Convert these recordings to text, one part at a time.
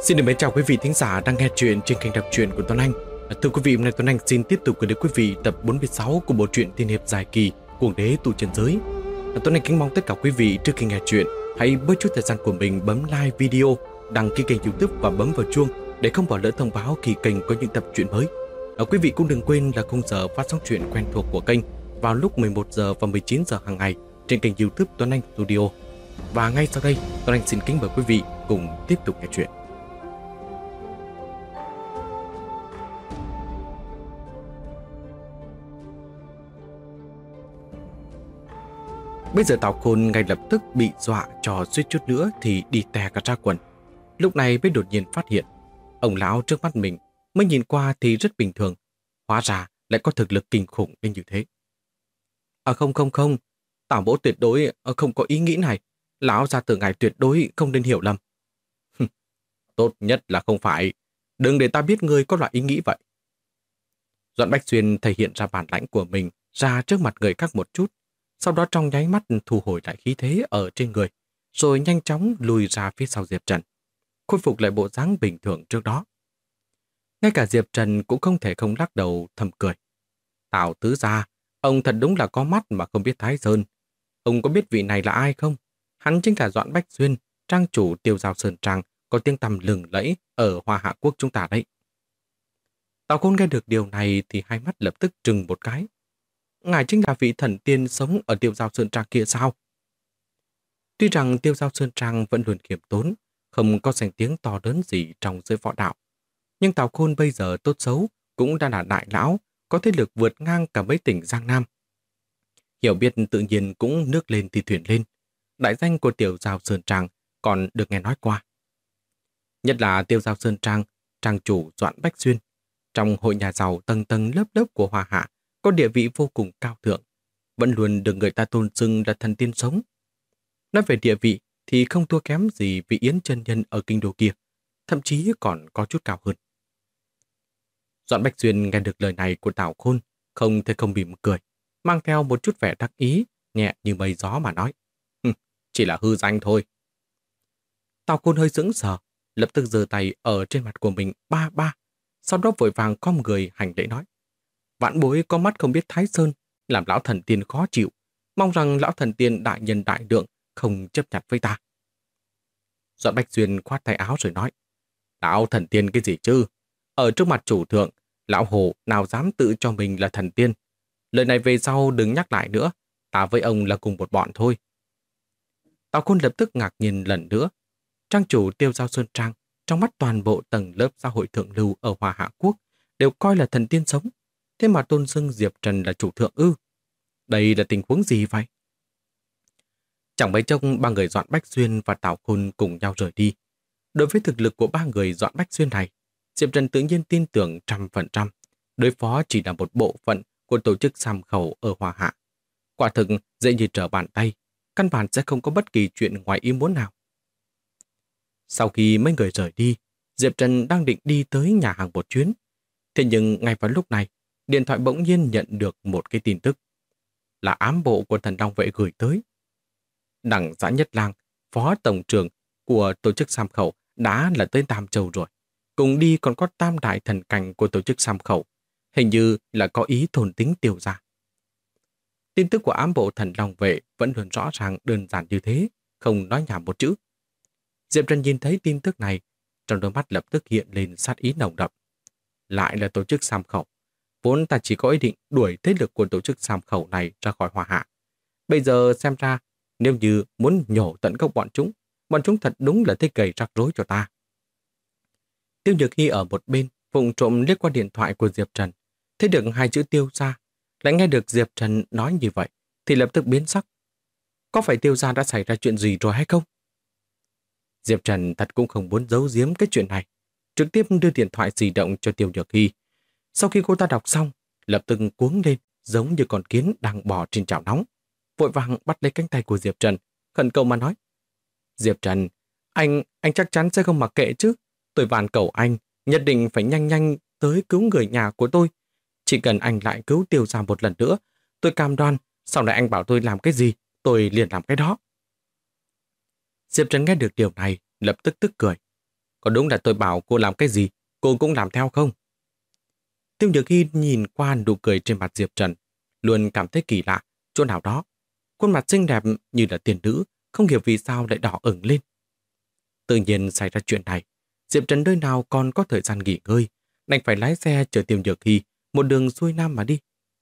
Xin được mến chào quý vị thính giả đang nghe chuyện trên kênh đọc truyện của Tuấn Anh. Thưa quý vị, hôm nay Tuấn Anh xin tiếp tục gửi đến quý vị tập 46 của bộ truyện tiên hiệp dài kỳ Cuồng đế tụ trần giới. Tuấn Anh kính mong tất cả quý vị trước khi nghe chuyện hãy bớt chút thời gian của mình bấm like video, đăng ký kênh YouTube và bấm vào chuông để không bỏ lỡ thông báo khi kênh có những tập truyện mới. Quý vị cũng đừng quên là khung giờ phát sóng truyện quen thuộc của kênh vào lúc 11 giờ và 19 giờ hàng ngày trên kênh YouTube Tuấn Anh Studio. Và ngay sau đây, Tuấn Anh xin kính mời quý vị cùng tiếp tục nghe chuyện. Bây giờ Tào Khôn ngay lập tức bị dọa cho suýt chút nữa thì đi tè cả ra quần. Lúc này mới đột nhiên phát hiện, ông lão trước mắt mình mới nhìn qua thì rất bình thường, hóa ra lại có thực lực kinh khủng đến như thế. Không, Tào mỗ tuyệt đối không có ý nghĩ này, lão gia tử ngài tuyệt đối không nên hiểu lầm. Tốt nhất là không phải, đừng để ta biết ngươi có loại ý nghĩ vậy. Doãn Bách Xuyên thể hiện ra bản lãnh của mình ra trước mặt người khác một chút, sau đó trong nháy mắt thu hồi lại khí thế ở trên người, rồi nhanh chóng lùi ra phía sau Diệp Trần, khôi phục lại bộ dáng bình thường trước đó. Ngay cả Diệp Trần cũng không thể không lắc đầu thầm cười. Tào tứ gia, ông thật đúng là có mắt mà không biết thái sơn. Ông có biết vị này là ai không? Hắn chính là Doãn Bách Xuyên, trang chủ Tiêu Giao Sơn Trang, có tiếng tăm lừng lẫy ở Hoa Hạ Quốc chúng ta đấy. Tào Khôn nghe được điều này thì hai mắt lập tức trừng một cái. Ngài chính là vị thần tiên sống ở Tiêu Giao Sơn Trang kia sao? Tuy rằng Tiêu Giao Sơn Trang vẫn luôn khiêm tốn, không có danh tiếng to lớn gì trong giới võ đạo, nhưng Tào Khôn bây giờ tốt xấu cũng đã là đại lão, có thế lực vượt ngang cả mấy tỉnh Giang Nam. Hiểu biết tự nhiên cũng nước lên thì thuyền lên. Đại danh của Tiêu Giao Sơn Trang còn được nghe nói qua. Nhất là Tiêu Giao Sơn Trang, trang chủ Doãn Bách Xuyên, trong hội nhà giàu tầng tầng lớp lớp của Hoa Hạ, có địa vị vô cùng cao thượng, vẫn luôn được người ta tôn xưng là thần tiên sống. Nói về địa vị thì không thua kém gì vị Yến chân nhân ở kinh đô kia, thậm chí còn có chút cao hơn. Doãn Bách Xuyên nghe được lời này của Tào Khôn, không thể không mỉm cười, mang theo một chút vẻ đắc ý, nhẹ như mây gió mà nói. Chỉ là hư danh thôi. Tào Khôn hơi sững sờ, lập tức giơ tay ở trên mặt của mình ba, sau đó vội vàng khom người hành lễ nói. Vãn bối có mắt không biết thái sơn, làm lão thần tiên khó chịu, mong rằng lão thần tiên đại nhân đại lượng không chấp nhặt với ta. Doãn Bách Xuyên khoát tay áo rồi nói, lão thần tiên cái gì chứ? Ở trước mặt chủ thượng, lão hồ nào dám tự cho mình là thần tiên. Lời này về sau đừng nhắc lại nữa, ta với ông là cùng một bọn thôi. Tào Khôn lập tức ngạc nhiên lần nữa. Trang chủ Tiêu Giao Sơn Trang, trong mắt toàn bộ tầng lớp xã hội thượng lưu ở Hoa Hạ Quốc, đều coi là thần tiên sống. Thế mà tôn xưng Diệp Trần là chủ thượng ư? Đây là tình huống gì vậy? Chẳng mấy chốc ba người Doãn Bách Xuyên và Tào Khôn cùng nhau rời đi. Đối với thực lực của ba người Doãn Bách Xuyên này, Diệp Trần tự nhiên tin tưởng 100%. Đối phó chỉ là một bộ phận của tổ chức Sam Khẩu ở Hoa Hạ. Quả thực dễ như trở bàn tay, căn bản sẽ không có bất kỳ chuyện ngoài ý muốn nào. Sau khi mấy người rời đi, Diệp Trần đang định đi tới nhà hàng một chuyến. Thế nhưng ngay vào lúc này, điện thoại bỗng nhiên nhận được một cái tin tức. Là ám bộ của Thần Long Vệ gửi tới. Đặng Giã Nhất Lang, phó tổng trưởng của tổ chức Sam Khẩu đã là tới Tam Châu rồi. Cùng đi còn có tam đại thần cảnh của tổ chức Sam Khẩu. Hình như là có ý thôn tính Tiêu gia. Tin tức của ám bộ Thần Long Vệ vẫn luôn rõ ràng đơn giản như thế, không nói nhảm một chữ. Diệp Trần nhìn thấy tin tức này, trong đôi mắt lập tức hiện lên sát ý nồng đậm. Lại là tổ chức Sam Khẩu. Vốn ta chỉ có ý định đuổi thế lực của tổ chức Sam Khẩu này ra khỏi Hoa Hạ. Bây giờ xem ra, nếu như muốn nhổ tận gốc bọn chúng thật đúng là thích gây rắc rối cho ta. Tiêu Nhược Hy ở một bên, vụng trộm liếc qua điện thoại của Diệp Trần, thấy được hai chữ Tiêu gia, lại nghe được Diệp Trần nói như vậy, thì lập tức biến sắc. Có phải Tiêu gia đã xảy ra chuyện gì rồi hay không? Diệp Trần thật cũng không muốn giấu giếm cái chuyện này, trực tiếp đưa điện thoại di động cho Tiêu Nhược Hy. Sau khi cô ta đọc xong, lập tức cuống lên giống như con kiến đang bò trên chảo nóng, vội vàng bắt lấy cánh tay của Diệp Trần, khẩn cầu mà nói. Diệp Trần, anh chắc chắn sẽ không mặc kệ chứ. Tôi van cầu anh, nhất định phải nhanh tới cứu người nhà của tôi. Chỉ cần anh lại cứu Tiêu gia một lần nữa, tôi cam đoan, sau này anh bảo tôi làm cái gì, tôi liền làm cái đó. Diệp Trần nghe được điều này, lập tức tức cười. Có đúng là tôi bảo cô làm cái gì, cô cũng làm theo không? Tiêu Nhược Hy nhìn qua nụ cười trên mặt Diệp Trần, luôn cảm thấy kỳ lạ, chỗ nào đó. Khuôn mặt xinh đẹp như là tiền nữ, không hiểu vì sao lại đỏ ửng lên. Tự nhiên xảy ra chuyện này, Diệp Trần nơi nào còn có thời gian nghỉ ngơi, đành phải lái xe chở Tiêu Nhược Hy một đường xuôi nam mà đi.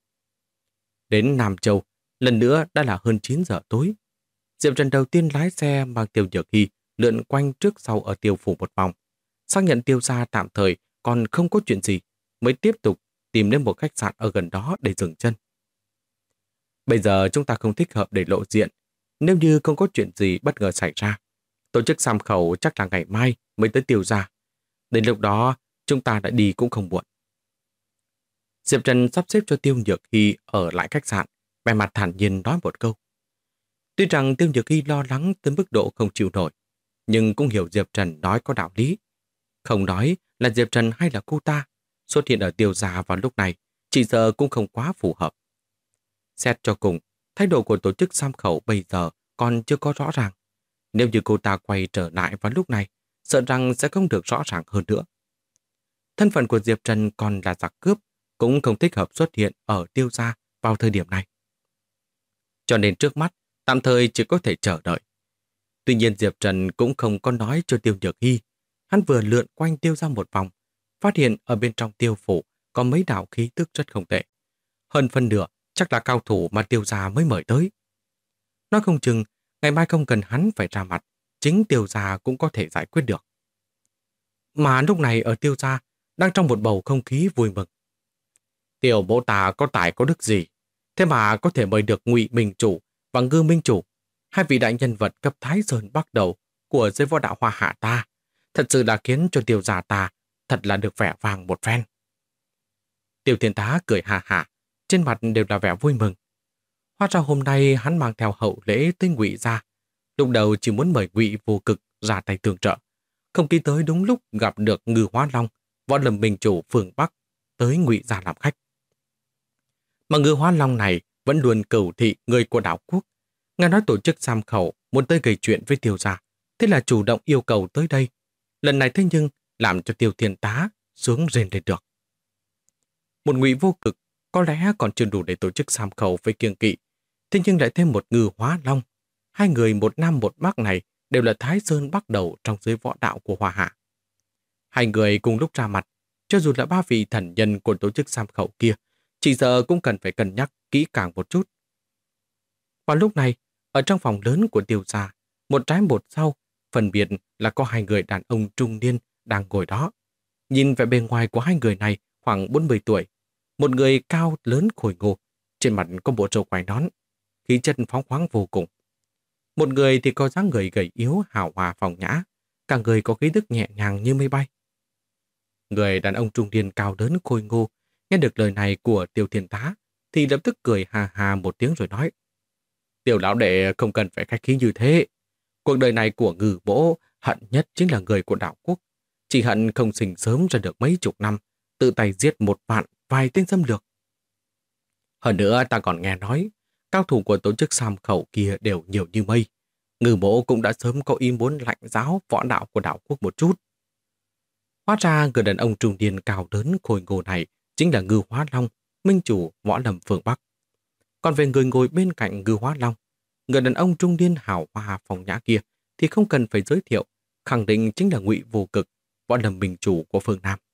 Đến Nam Châu, lần nữa đã là hơn 9 giờ tối. Diệp Trần đầu tiên lái xe mang Tiêu Nhược Hy lượn quanh trước sau ở Tiêu phủ một vòng, xác nhận Tiêu gia tạm thời còn không có chuyện gì, mới tiếp tục tìm đến một khách sạn ở gần đó để dừng chân. Bây giờ chúng ta không thích hợp để lộ diện, nếu như không có chuyện gì bất ngờ xảy ra. Tổ chức sám khẩu chắc là ngày mai mới tới Tiêu gia. Đến lúc đó, chúng ta đã đi cũng không muộn. Diệp Trần sắp xếp cho Tiêu Nhược Hy ở lại khách sạn, vẻ mặt thản nhiên nói một câu. Tuy rằng Tiêu Nhược Hy lo lắng tới mức độ không chịu nổi, nhưng cũng hiểu Diệp Trần nói có đạo lý. Không nói là Diệp Trần hay là cô ta, xuất hiện ở Tiêu gia vào lúc này, chỉ sợ cũng không quá phù hợp. Xét cho cùng, thái độ của tổ chức sám khẩu bây giờ còn chưa có rõ ràng. Nếu như cô ta quay trở lại vào lúc này, sợ rằng sẽ không được rõ ràng hơn nữa. Thân phận của Diệp Trần còn là giặc cướp, cũng không thích hợp xuất hiện ở Tiêu gia vào thời điểm này. Cho nên trước mắt, tạm thời chỉ có thể chờ đợi. Tuy nhiên Diệp Trần cũng không có nói cho Tiêu Nhược Hy. Hắn vừa lượn quanh Tiêu gia một vòng, phát hiện ở bên trong Tiêu phủ có mấy đạo khí tức rất không tệ. Hơn phân nửa chắc là cao thủ mà Tiêu gia mới mời tới. Nói không chừng, ngày mai không cần hắn phải ra mặt, chính Tiêu gia cũng có thể giải quyết được. Mà lúc này ở Tiêu gia đang trong một bầu không khí vui mừng. Tiểu bố ta có tài có đức gì, thế mà có thể mời được Ngụy Minh Chủ và Ngư Minh Chủ, hai vị đại nhân vật cấp Thái Sơn bắt đầu của giới võ đạo Hoa Hạ ta, thật sự là khiến cho Tiêu gia ta thật là được vẻ vang một phen. Tiêu Thiên Tá cười hà hà, trên mặt đều là vẻ vui mừng. Hóa ra hôm nay hắn mang theo hậu lễ tới Ngụy gia, lúc đầu chỉ muốn mời Ngụy Vô Cực ra tay tương trợ, không nghĩ tới đúng lúc gặp được Ngư Hóa Long, võ lâm minh chủ phương Bắc tới Ngụy gia làm khách. Mà Ngư Hóa Long này vẫn luôn cửu thị người của đảo quốc, nghe nói tổ chức sám khẩu muốn tới gây chuyện với Tiêu gia, thế là chủ động yêu cầu tới đây. Lần này thế nhưng làm cho Tiêu Thiên Tá sướng rên lên được. Một Ngụy Vô Cực có lẽ còn chưa đủ để tổ chức sám khẩu với kiêng kỵ, thế nhưng lại thêm một Ngư Hóa Long. Hai người một nam một bắc này đều là Thái Sơn bắt đầu trong giới võ đạo của Hoa Hạ. Hai người cùng lúc ra mặt, cho dù là ba vị thần nhân của tổ chức sám khẩu kia, chỉ sợ cũng cần phải cân nhắc kỹ càng một chút. Vào lúc này, ở trong phòng lớn của Tiêu gia, một trái một sau, phân biệt là có hai người đàn ông trung niên đang ngồi đó. Nhìn vẻ bề ngoài của hai người này khoảng 40 tuổi, một người cao lớn khôi ngô, trên mặt có bộ râu quai nón, khí chất phóng khoáng vô cùng. Một người thì có dáng người gầy yếu hào hòa phong nhã, cả người có khí tức nhẹ nhàng như mây bay. Người đàn ông trung niên cao lớn khôi ngô nghe được lời này của Tiêu Thiên Tá thì lập tức cười hà hà một tiếng rồi nói: Tiểu lão đệ không cần phải khách khí như thế. Cuộc đời này của Ngư Bỗ hận nhất chính là người của đảo quốc. Chỉ hận không sinh sớm ra được mấy chục năm, tự tay giết một vài tên xâm lược. Hơn nữa ta còn nghe nói, cao thủ của tổ chức sám khẩu kia đều nhiều như mây. Ngư Bỗ cũng đã sớm có ý muốn lạnh giáo võ đạo của đảo quốc một chút. Hóa ra người đàn ông trung niên cao lớn khôi ngô này chính là Ngư Hóa Long, minh chủ võ lâm phương Bắc. Còn về người ngồi bên cạnh Ngư Hóa Long, người đàn ông trung niên hào hoa phong nhã kia thì không cần phải giới thiệu, khẳng định chính là Ngụy Vô Cực, võ lâm minh chủ của phương Nam.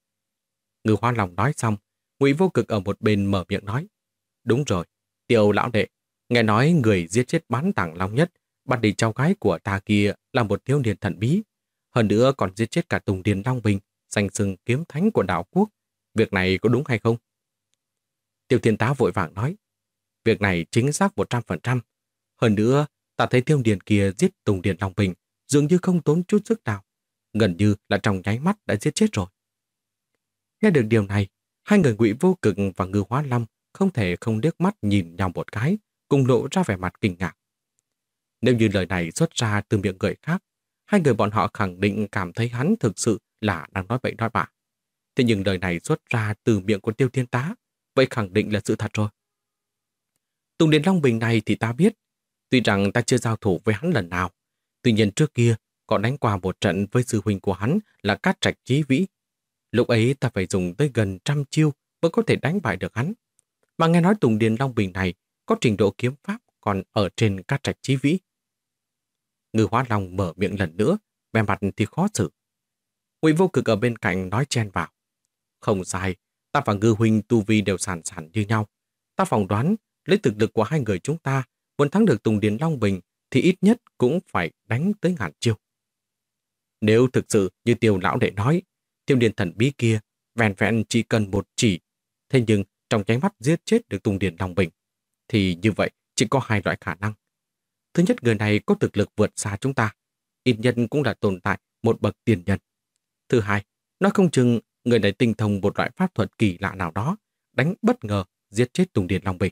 Ngư Hóa Long nói xong, Ngụy Vô Cực ở một bên mở miệng nói: Đúng rồi, Tiểu lão đệ, nghe nói người giết chết bán tảng long nhất, bắt đi cháu gái của ta kia là một thiếu niên thần bí. Hơn nữa còn giết chết cả Tùng Điền Long Bình, danh xưng kiếm thánh của đảo quốc. Việc này có đúng hay không? Tiêu Thiên Tá vội vàng nói: Việc này chính xác 100%. Hơn nữa, ta thấy thiếu niên kia giết Tùng Điền Long Bình dường như không tốn chút sức nào. Gần như là trong nháy mắt đã giết chết rồi. Nghe được điều này, hai người Ngụy Vô Cực và Ngư Hóa Long không thể không liếc mắt nhìn nhau một cái, cùng lộ ra vẻ mặt kinh ngạc. Nếu như lời này xuất ra từ miệng người khác, hai người bọn họ khẳng định cảm thấy hắn thực sự là đang nói bậy nói bạ. Thế nhưng lời này xuất ra từ miệng của Tiêu Thiên Tá, vậy khẳng định là sự thật rồi. Tùng Điền Long Bình này thì ta biết, tuy rằng ta chưa giao thủ với hắn lần nào, tuy nhiên trước kia Còn đánh qua một trận với sư huynh của hắn là Cát Trạch Chí Vĩ. Lúc ấy ta phải dùng tới gần 100 chiêu mới có thể đánh bại được hắn. Mà nghe nói Tùng Điền Long Bình này có trình độ kiếm pháp còn ở trên Cát Trạch Chí Vĩ. Ngư Hóa Long mở miệng lần nữa, vẻ mặt thì khó xử. Ngụy Vô Cực ở bên cạnh nói chen vào. Không sai, ta và Ngư huynh tu vi đều sàn sàn như nhau. Ta phỏng đoán, lấy thực lực của hai người chúng ta, muốn thắng được Tùng Điền Long Bình thì ít nhất cũng phải đánh tới 1000 chiêu. Nếu thực sự như Tiêu lão đệ nói, Thiêm Điền thần bí kia vẹn vẹn chỉ cần một chỉ, thế nhưng trong nháy mắt giết chết được Tùng Điền Long Bình, thì như vậy chỉ có hai loại khả năng. Thứ nhất, người này có thực lực vượt xa chúng ta, ít nhất cũng là tồn tại một bậc tiền nhân. Thứ hai, nói không chừng người này tinh thông một loại pháp thuật kỳ lạ nào đó, đánh bất ngờ giết chết Tùng Điền Long Bình.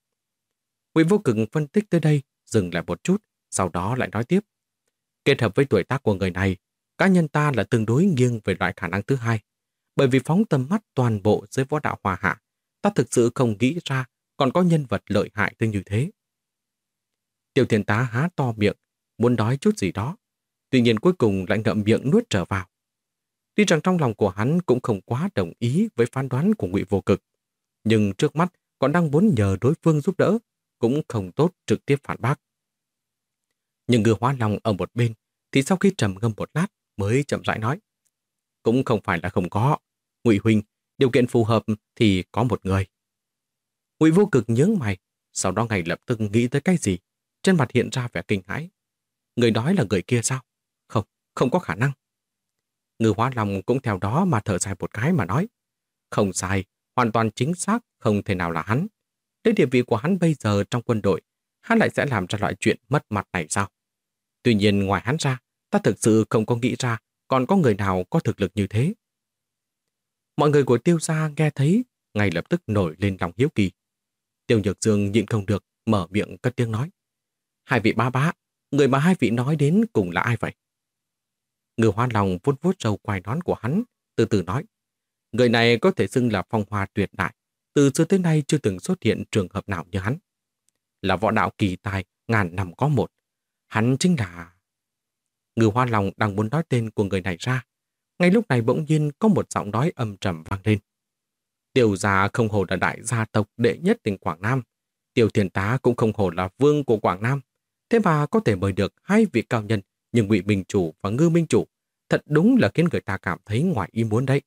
Ngụy Vô Cực phân tích tới đây, dừng lại một chút, sau đó lại nói tiếp. Kết hợp với tuổi tác của người này, cá nhân ta là tương đối nghiêng về loại khả năng thứ hai. Bởi vì phóng tầm mắt toàn bộ giới võ đạo Hoa Hạ, ta thực sự không nghĩ ra còn có nhân vật lợi hại tới như thế. Tiêu Thiên Tá há to miệng, muốn nói chút gì đó. Tuy nhiên cuối cùng lại ngậm miệng nuốt trở vào. Tuy rằng trong lòng của hắn cũng không quá đồng ý với phán đoán của Ngụy Vô Cực, nhưng trước mắt còn đang muốn nhờ đối phương giúp đỡ, cũng không tốt trực tiếp phản bác. Nhưng Ngư Hóa Long ở một bên thì sau khi trầm ngâm một lát mới chậm rãi nói. Cũng không phải là không có. Ngụy huynh, điều kiện phù hợp thì có một người. Ngụy Vô Cực nhướng mày, sau đó ngay lập tức nghĩ tới cái gì, trên mặt hiện ra vẻ kinh hãi. Người nói là người kia sao? Không, không có khả năng. Ngư Hóa Long cũng theo đó mà thở dài một cái mà nói. Không sai, hoàn toàn chính xác, không thể nào là hắn. Đến địa vị của hắn bây giờ trong quân đội, hắn lại sẽ làm ra loại chuyện mất mặt này sao? Tuy nhiên ngoài hắn ra, ta thực sự không có nghĩ ra còn có người nào có thực lực như thế. Mọi người của Tiêu gia nghe thấy, ngay lập tức nổi lên lòng hiếu kỳ. Tiêu Nhược Dương nhịn không được, mở miệng cất tiếng nói. Hai vị bá bá, người mà hai vị nói đến cùng là ai vậy? Ngư Hóa Long vuốt vuốt râu quai nón của hắn, từ từ nói. Người này có thể xưng là phong hoa tuyệt đại, từ xưa tới nay chưa từng xuất hiện trường hợp nào như hắn. Là võ đạo kỳ tài, ngàn năm có một. Hắn chính là... Ngư Hóa Long đang muốn nói tên của người này ra. Ngay lúc này bỗng nhiên có một giọng nói âm trầm vang lên. Tiêu gia không hổ là đại gia tộc đệ nhất tỉnh Quảng Nam. Tiêu Thiên Tá cũng không hổ là vương của Quảng Nam. Thế mà có thể mời được hai vị cao nhân như Ngụy Minh Chủ và Ngư Minh Chủ. Thật đúng là khiến người ta cảm thấy ngoài ý muốn đấy.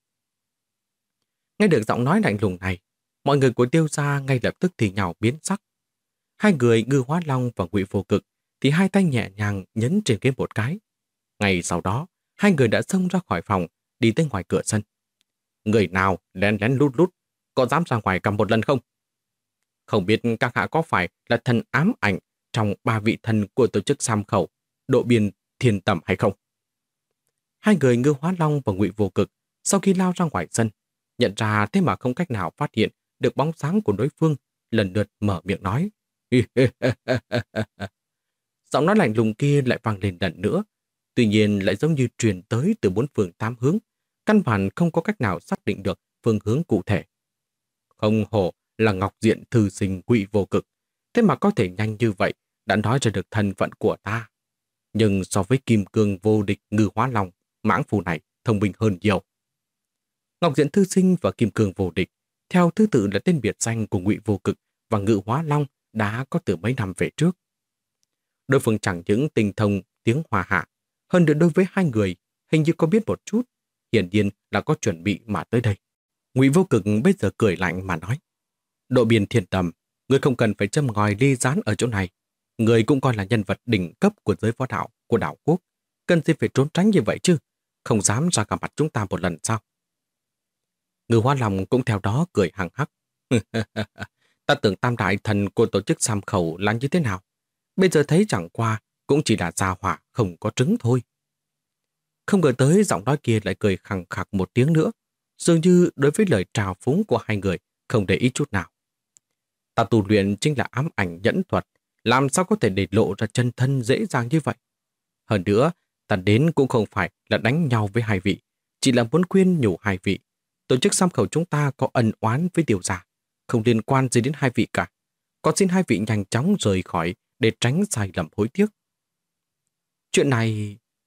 Nghe được giọng nói lạnh lùng này, mọi người của Tiêu gia ngay lập tức thì nhào biến sắc. Hai người Ngư Hóa Long và Ngụy Vô Cực thì hai tay nhẹ nhàng nhấn trên ghế một cái. Ngay sau đó, hai người đã xông ra khỏi phòng, đi tới ngoài cửa sân. Người nào lén lén lút lút, có dám ra ngoài cầm một lần không? Không biết các hạ có phải là thần ám ảnh trong ba vị thần của tổ chức Sam Khẩu, Độ Biên Thiên Tầm hay không? Hai người Ngư Hóa Long và Ngụy Vô Cực sau khi lao ra ngoài sân, nhận ra thế mà không cách nào phát hiện được bóng sáng của đối phương, lần lượt mở miệng nói. Giọng nói lạnh lùng kia lại vang lên lần nữa, tuy nhiên lại giống như truyền tới từ bốn phương tám hướng, căn bản không có cách nào xác định được phương hướng cụ thể. Không hổ là Ngọc Diện thư sinh Ngụy Vô Cực, thế mà có thể nhanh như vậy đã nói ra được thân phận của ta. Nhưng so với Kim Cương vô địch Ngư Hóa Long, mãng phù này thông minh hơn nhiều. Ngọc Diện thư sinh và Kim Cương vô địch theo thứ tự là tên biệt danh của Ngụy Vô Cực và Ngự Hóa Long đã có từ mấy năm về trước. Đối phương chẳng những tinh thông tiếng Hoa Hạ, hơn nữa đối với hai người hình như có biết một chút, hiển nhiên là có chuẩn bị mà tới đây. Ngụy Vô Cực bây giờ cười lạnh mà nói. Độ Biên Thiên Tầm, người không cần phải châm ngòi ly gián ở chỗ này. Người cũng coi là nhân vật đỉnh cấp của giới võ đạo của đảo quốc. Cần gì phải trốn tránh như vậy chứ? Không dám ra gặp mặt chúng ta một lần sao? Ngư Hóa Long cũng theo đó cười hằng hắc. Ta tưởng tam đại thần của tổ chức Sam Khẩu là như thế nào? Bây giờ thấy chẳng qua cũng chỉ là gia hỏa không có trứng thôi. Không ngờ tới giọng nói kia lại cười khằng khặc một tiếng nữa, dường như đối với lời trào phúng của hai người không để ý chút nào. Ta tu luyện chính là ám ảnh nhẫn thuật, làm sao có thể để lộ ra chân thân dễ dàng như vậy? Hơn nữa, ta đến cũng không phải là đánh nhau với hai vị, chỉ là muốn khuyên nhủ hai vị. Tổ chức Sam Khẩu chúng ta có ân oán với Tiêu gia, không liên quan gì đến hai vị cả. Còn xin hai vị nhanh chóng rời khỏi để tránh sai lầm hối tiếc. Chuyện này...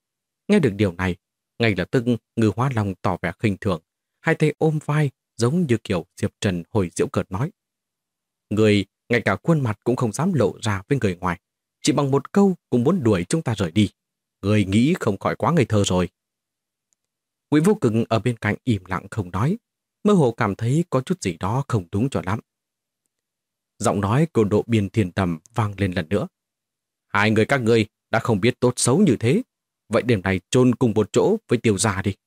Nghe được điều này, ngay lập tức Ngư Hóa Long tỏ vẻ khinh thường, hai tay ôm vai giống như kiểu Diệp Trần hồi giễu cợt nói. Người ngay cả khuôn mặt cũng không dám lộ ra với người ngoài, chỉ bằng một câu cũng muốn đuổi chúng ta rời đi. Người nghĩ không khỏi quá ngây thơ rồi. Ngụy Vô Cực ở bên cạnh im lặng không nói, mơ hồ cảm thấy có chút gì đó không đúng cho lắm. Giọng nói của Độ Biên Thiên Tầm vang lên lần nữa. Hai người các ngươi đã không biết tốt xấu như thế, vậy đêm này chôn cùng một chỗ với Tiêu gia đi.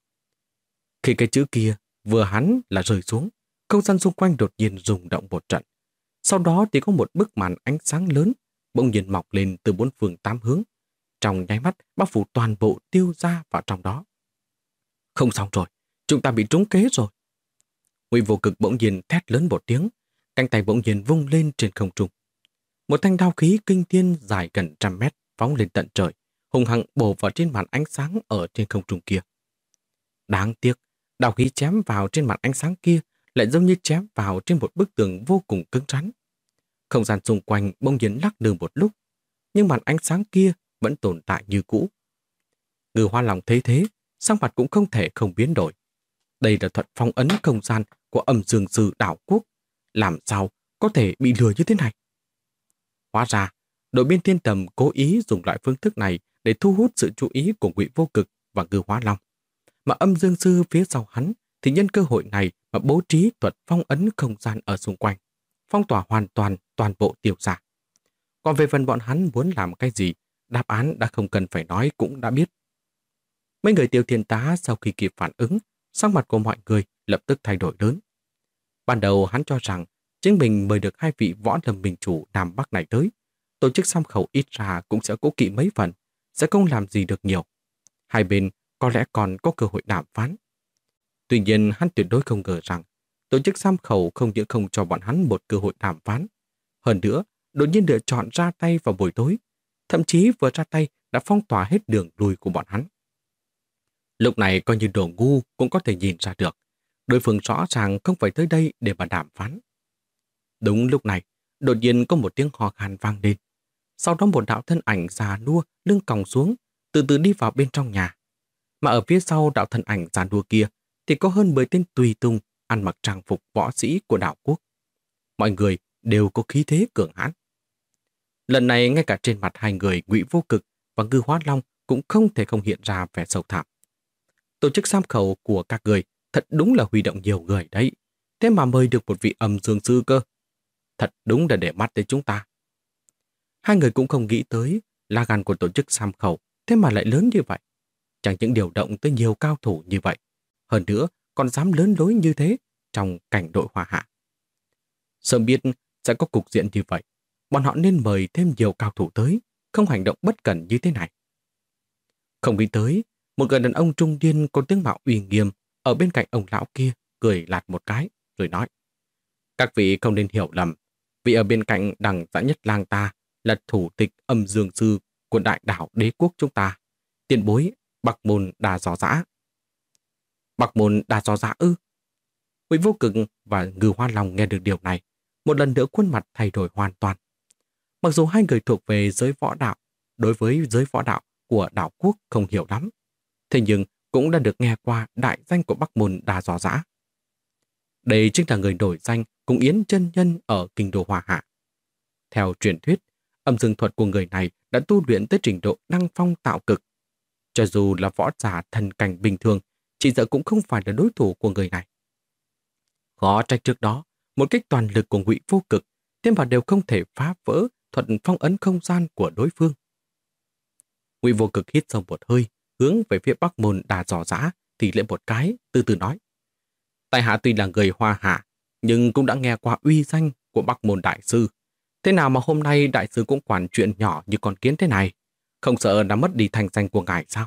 Khi cái chữ kia vừa hắn là rơi xuống, không gian xung quanh đột nhiên rung động một trận. Sau đó thì có một bức màn ánh sáng lớn bỗng nhiên mọc lên từ bốn phương tám hướng, trong nháy mắt bao phủ toàn bộ Tiêu gia vào trong đó. Không xong rồi, chúng ta bị trúng kế rồi. Ngụy Vô Cực bỗng nhiên thét lớn một tiếng, cánh tay bỗng nhiên vung lên trên không trung. Một thanh đao khí kinh thiên dài gần 100 mét phóng lên tận trời, hùng hăng bổ vào trên màn ánh sáng ở trên không trung kia. Đáng tiếc, đao khí chém vào trên màn ánh sáng kia lại giống như chém vào trên một bức tường vô cùng cứng rắn. Không gian xung quanh bỗng nhiên lắc lư một lúc, nhưng màn ánh sáng kia vẫn tồn tại như cũ. Ngư Hoa Long thấy thế, sắc mặt cũng không thể không biến đổi. Đây là thuật phong ấn không gian của Âm Dương Sư đảo quốc. Làm sao có thể bị lừa như thế này? Hóa ra, đội biên Thiên Tầm cố ý dùng loại phương thức này để thu hút sự chú ý của Ngụy Vô Cực và Ngư Hóa Long. Mà Âm Dương Sư phía sau hắn thì nhân cơ hội này mà bố trí thuật phong ấn không gian ở xung quanh, phong tỏa hoàn toàn bộ Tiêu gia. Còn về phần bọn hắn muốn làm cái gì, đáp án đã không cần phải nói cũng đã biết. Mấy người Tiêu Thiên Tá sau khi kịp phản ứng, sắc mặt của mọi người lập tức thay đổi lớn. Ban đầu hắn cho rằng chính mình mời được hai vị võ lâm minh chủ Nam Bắc này tới, tổ chức song khẩu ít ra cũng sẽ cố kỵ mấy phần, sẽ không làm gì được nhiều. Hai bên có lẽ còn có cơ hội đàm phán. Tuy nhiên hắn tuyệt đối không ngờ rằng tổ chức song khẩu không những không cho bọn hắn một cơ hội đàm phán. Hơn nữa, đột nhiên lựa chọn ra tay vào buổi tối, thậm chí vừa ra tay đã phong tỏa hết đường lui của bọn hắn. Lúc này coi như đồ ngu cũng có thể nhìn ra được, đối phương rõ ràng không phải tới đây để mà đàm phán. Đúng lúc này, đột nhiên có một tiếng hò khan vang lên. Sau đó một đạo thân ảnh già nua lưng còng xuống, từ từ đi vào bên trong nhà. Mà ở phía sau đạo thân ảnh già nua kia thì có hơn 10 tên tùy tùng ăn mặc trang phục võ sĩ của đảo quốc. Mọi người đều có khí thế cường hãn. Lần này ngay cả trên mặt hai người Ngụy Vô Cực và Ngư Hóa Long cũng không thể không hiện ra vẻ sầu thảm. Tổ chức sám khẩu của các người thật đúng là huy động nhiều người đấy. Thế mà mời được một vị Âm Dương Sư cơ. Thật đúng là để mắt tới chúng ta. Hai người cũng không nghĩ tới lá gan của tổ chức sám khẩu thế mà lại lớn như vậy. Chẳng những điều động tới nhiều cao thủ như vậy. Hơn nữa còn dám lớn lối như thế trong cảnh đội hòa hạ. Sớm biết sẽ có cục diện như vậy, bọn họ nên mời thêm nhiều cao thủ tới, không hành động bất cẩn như thế này. Không nghĩ tới, một người đàn ông trung niên có tướng mạo uy nghiêm ở bên cạnh ông lão kia cười lạt một cái, rồi nói: Các vị không nên hiểu lầm, vị ở bên cạnh đằng Dã Nhất Lang ta là thủ tịch Âm Dương Sư của đại đảo đế quốc chúng ta, tiền bối Bạc Môn Đà Giò Giã. Bạc Môn Đà Giò Giã ư? Ngụy Vô Cực và Ngư Hoa Long nghe được điều này, một lần nữa khuôn mặt thay đổi hoàn toàn. Mặc dù hai người thuộc về giới võ đạo, đối với giới võ đạo của đảo quốc không hiểu lắm, thế nhưng cũng đã được nghe qua đại danh của Bắc Môn Đà Giò Giã. Đây chính là người nổi danh cùng Yến chân nhân ở kinh đô Hoa Hạ. Theo truyền thuyết, âm dương thuật của người này đã tu luyện tới trình độ đăng phong tạo cực. Cho dù là võ giả thần cảnh bình thường, chỉ sợ cũng không phải là đối thủ của người này. Khó trách trước đó, một kích toàn lực của Ngụy Vô Cực, thế mà đều không thể phá vỡ thuật phong ấn không gian của đối phương. Ngụy Vô Cực hít sâu một hơi, hướng về phía Bắc Môn Đà Giò Giã thì lệ một cái, từ từ nói: Tại hạ tuy là người Hoa Hạ, nhưng cũng đã nghe qua uy danh của Bắc Môn Đại Sư. Thế nào mà hôm nay Đại Sư cũng quản chuyện nhỏ như con kiến thế này? Không sợ đã mất đi thành danh của ngài sao?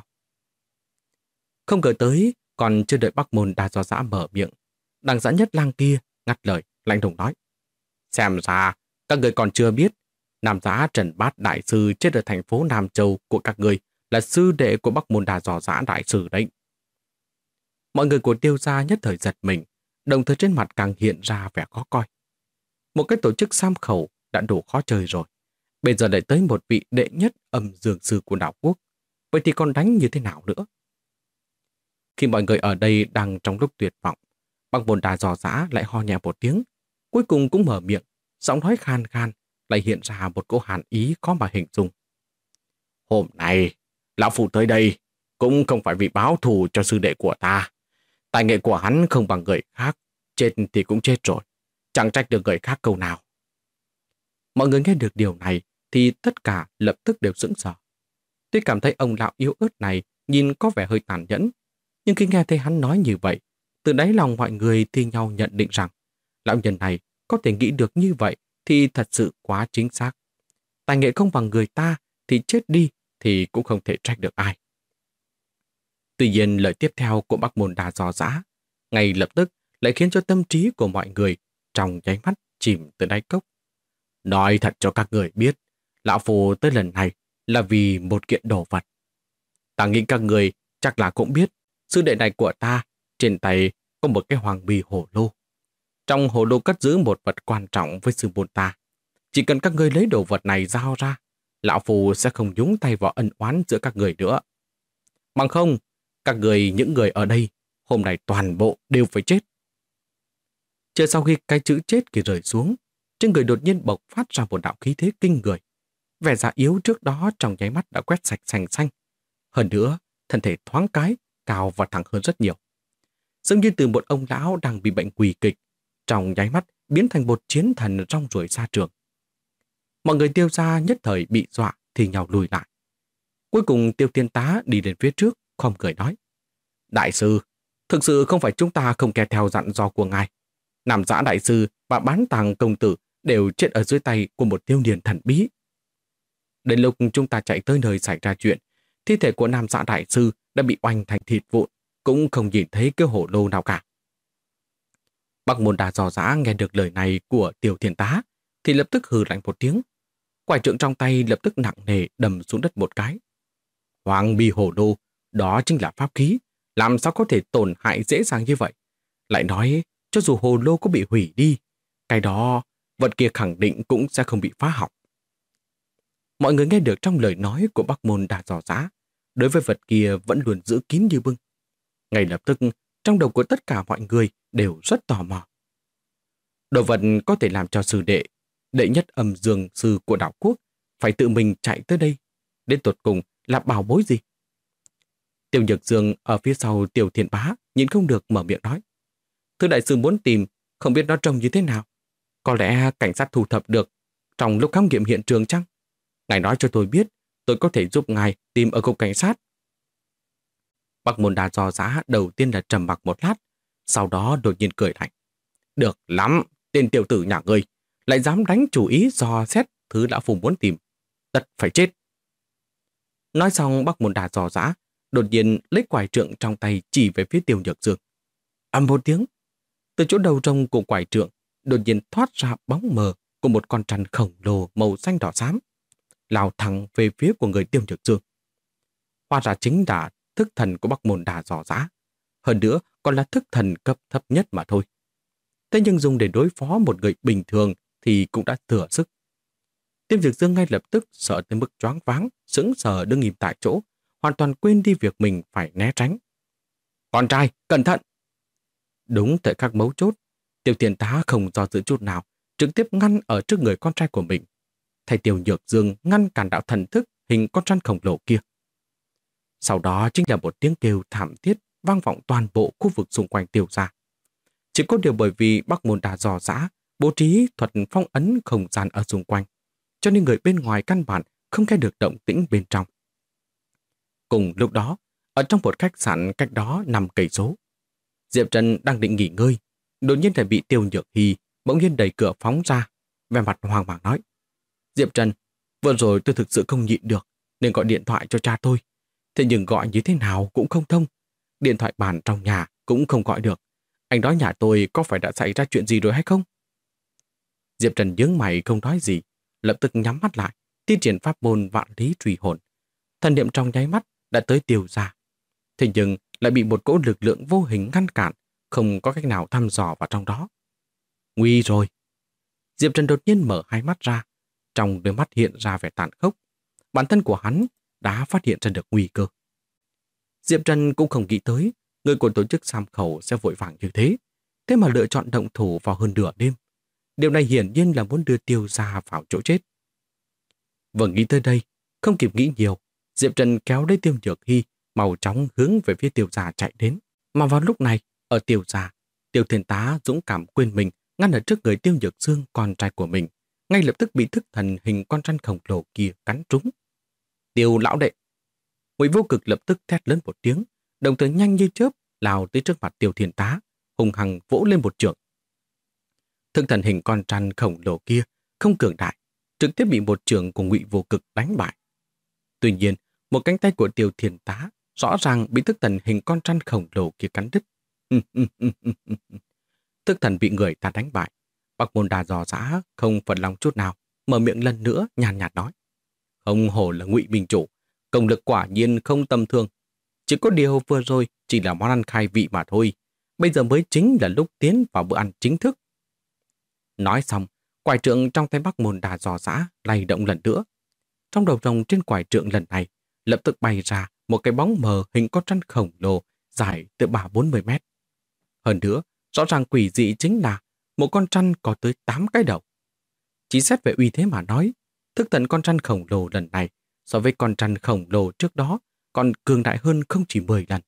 Không ngờ tới, còn chưa đợi Bắc Môn Đà Giò Giã mở miệng, đằng Dã Nhất Lang kia ngắt lời, lạnh lùng nói: Xem ra, các người còn chưa biết, Nam Giá Trần Bát Đại Sư chết ở thành phố Nam Châu của các người là sư đệ của Bắc Môn Đà Giò Giã Đại Sư đấy. Mọi người của Tiêu gia nhất thời giật mình, đồng thời trên mặt càng hiện ra vẻ khó coi. Một cái tổ chức sam khẩu đã đủ khó chơi rồi. Bây giờ lại tới một vị đệ nhất Âm Dương Sư của đảo quốc. vậy thì còn đánh như thế nào nữa? Khi mọi người ở đây đang trong lúc tuyệt vọng, Băng Bồn Đà dò dã lại ho nhẹ một tiếng, cuối cùng cũng mở miệng, giọng nói khan khan, lại hiện ra một cỗ hàn ý khó mà hình dung. Hôm nay, lão phu tới đây cũng không phải vì báo thù cho sư đệ của ta. Tài nghệ của hắn không bằng người khác, chết thì cũng chết rồi, chẳng trách được người khác câu nào. Mọi người nghe được điều này thì tất cả lập tức đều sững sờ. Tuy cảm thấy ông lão yếu ớt này nhìn có vẻ hơi tàn nhẫn, nhưng khi nghe thấy hắn nói như vậy, từ đáy lòng mọi người thi nhau nhận định rằng lão nhân này có thể nghĩ được như vậy thì thật sự quá chính xác. Tài nghệ không bằng người ta thì chết đi thì cũng không thể trách được ai. Tuy nhiên lời tiếp theo của Bắc Môn Đà dò dã ngay lập tức lại khiến cho tâm trí của mọi người trong nháy mắt chìm tới đáy cốc. Nói thật cho các người biết, lão phu tới lần này là vì một kiện đồ vật. Ta nghĩ các người chắc là cũng biết, sư đệ này của ta trên tay có một cái hoàng bì hổ lô. Trong hổ lô cất giữ một vật quan trọng với sư môn ta. Chỉ cần các người lấy đồ vật này giao ra, lão phu sẽ không nhúng tay vào ân oán giữa các người nữa. Bằng không, các người, những người ở đây, hôm nay toàn bộ đều phải chết. Chờ sau khi cái chữ chết kia rơi xuống, trên người đột nhiên bộc phát ra một đạo khí thế kinh người. Vẻ già yếu trước đó trong nháy mắt đã quét sạch sành xanh. Hơn nữa, thân thể thoáng cái, cao và thẳng hơn rất nhiều. Giống như từ một ông lão đang bị bệnh quỳ kịch, trong nháy mắt biến thành một chiến thần rong ruổi xa trường. Mọi người Tiêu gia nhất thời bị dọa thì nhào lùi lại. Cuối cùng Tiêu Tiên Tá đi lên phía trước, khom cười nói: Đại sư, thực sự không phải chúng ta không nghe theo dặn dò của ngài. Nam Dã đại sư và Bán Tàng công tử đều chết ở dưới tay của một thiếu niên thần bí. Đến lúc chúng ta chạy tới nơi xảy ra chuyện, thi thể của Nam Dã đại sư đã bị oanh thành thịt vụn, cũng không nhìn thấy cái hổ lô nào cả. Bắc Môn Đà dò dã nghe được lời này của Tiêu Thiên Tá thì lập tức hừ lạnh một tiếng. Quải trượng trong tay lập tức nặng nề đầm xuống đất một cái. Hoàng bì hổ lô, đó chính là pháp khí, làm sao có thể tổn hại dễ dàng như vậy? Lại nói, cho dù hồ lô có bị hủy đi, cái đó, vật kia khẳng định cũng sẽ không bị phá hỏng. Mọi người nghe được trong lời nói của Bắc Môn Đà dò dã, đối với vật kia vẫn luôn giữ kín như bưng. Ngay lập tức, trong đầu của tất cả mọi người đều rất tò mò. Đồ vật có thể làm cho sư đệ, đệ nhất âm dương sư của đảo quốc, phải tự mình chạy tới đây. Đến tột cùng là bảo bối gì? Tiêu Nhược Dương ở phía sau Tiêu Thiên Bá nhìn không được mở miệng nói: Thưa đại sư muốn tìm, không biết nó trông như thế nào. Có lẽ cảnh sát thu thập được trong lúc khám nghiệm hiện trường chăng? Ngài nói cho tôi biết, tôi có thể giúp ngài tìm ở cục cảnh sát. Bắc Môn Đà dò dã đầu tiên là trầm mặc một lát, sau đó đột nhiên cười lạnh. Được lắm, tên tiểu tử nhà ngươi, lại dám đánh chủ ý dò xét thứ lão phu muốn tìm. Tất phải chết. Nói xong Bắc Môn Đà dò dã đột nhiên lấy quải trượng trong tay chỉ về phía Tiêu Nhược Dương. Ầm một tiếng, từ chỗ đầu rồng của quải trượng đột nhiên thoát ra bóng mờ của một con trăn khổng lồ màu xanh đỏ xám, lao thẳng về phía của người Tiêu Nhược Dương. Hóa ra chính là thức thần của Bắc Môn Đà dò dã, hơn nữa còn là thức thần cấp thấp nhất mà thôi. Thế nhưng dùng để đối phó một người bình thường thì cũng đã thừa sức. Tiêu Nhược Dương ngay lập tức sợ tới mức choáng váng, sững sờ đứng im tại chỗ, hoàn toàn quên đi việc mình phải né tránh. Con trai, cẩn thận! Đúng thời khắc mấu chốt, Tiêu Thiên Tá không do dự chút nào, trực tiếp ngăn ở trước người con trai của mình. Thầy Tiêu Nhược Dương ngăn cản đạo thần thức hình con trăn khổng lồ kia. Sau đó chính là một tiếng kêu thảm thiết vang vọng toàn bộ khu vực xung quanh Tiêu gia. Chỉ có điều bởi vì Bắc Môn Đà dò dã bố trí thuật phong ấn không gian ở xung quanh, cho nên người bên ngoài căn bản không nghe được động tĩnh bên trong. Cùng lúc đó, ở trong một khách sạn cách đó 5 cây số, Diệp Trần đang định nghỉ ngơi, đột nhiên lại bị Tiêu Nhược Hy bỗng nhiên đẩy cửa phóng ra, vẻ mặt hoang mang nói: Diệp Trần, vừa rồi tôi thực sự không nhịn được nên gọi điện thoại cho cha tôi, thế nhưng gọi như thế nào cũng không thông, điện thoại bàn trong nhà cũng không gọi được. Anh nói nhà tôi có phải đã xảy ra chuyện gì rồi hay không? Diệp Trần nhướng mày không nói gì, lập tức nhắm mắt lại, thi triển pháp môn vạn lý truy hồn. Thần niệm trong nháy mắt đã tới Tiêu gia. Thế nhưng lại bị một cỗ lực lượng vô hình ngăn cản, không có cách nào thăm dò vào trong đó. Nguy rồi! Diệp Trần đột nhiên mở hai mắt ra, trong đôi mắt hiện ra vẻ tàn khốc. Bản thân của hắn đã phát hiện ra được nguy cơ. Diệp Trần cũng không nghĩ tới người của tổ chức Sam Khẩu sẽ vội vàng như thế, thế mà lựa chọn động thủ vào hơn nửa đêm. Điều này hiển nhiên là muốn đưa Tiêu gia vào chỗ chết. Vừa nghĩ tới đây, không kịp nghĩ nhiều, Diệp Trần kéo lấy Tiêu Nhược Hy, mau chóng hướng về phía Tiêu gia chạy đến. Mà vào lúc này, ở Tiêu gia, Tiêu Thiên Tá dũng cảm quên mình, ngăn ở trước người Tiêu Nhược Dương, con trai của mình, ngay lập tức bị thức thần hình con rắn khổng lồ kia cắn trúng. Tiêu lão đệ! Ngụy Vô Cực lập tức thét lớn một tiếng, đồng thời nhanh như chớp lao tới trước mặt Tiêu Thiên Tá, hùng hăng vỗ lên một chưởng. Thức thần hình con rắn khổng lồ kia không cường đại, trực tiếp bị một chưởng của Ngụy Vô Cực đánh bại. Tuy nhiên, một cánh tay của Tiêu Thiên Tá rõ ràng bị thức thần hình con rắn khổng lồ kia cắn đứt. Thức thần bị người ta đánh bại. Bắc Môn Đà dò dã không phật lòng chút nào, mở miệng lần nữa nhàn nhạt nói: không hổ là Ngụy Minh chủ, công lực quả nhiên không tầm thường. Chỉ có điều vừa rồi chỉ là món ăn khai vị mà thôi. Bây giờ mới chính là lúc tiến vào bữa ăn chính thức. Nói xong, quải trượng trong tay Bắc Môn Đà dò dã lay động lần nữa. Trong đầu rồng trên quải trượng lần này lập tức bay ra một cái bóng mờ hình con rắn khổng lồ dài tới 30-40 mét. Hơn nữa, rõ ràng quỷ dị chính là một con rắn có tới 8 cái đầu. Chỉ xét về uy thế mà nói, thức thần con rắn khổng lồ lần này so với con rắn khổng lồ trước đó còn cường đại hơn không chỉ 10 lần.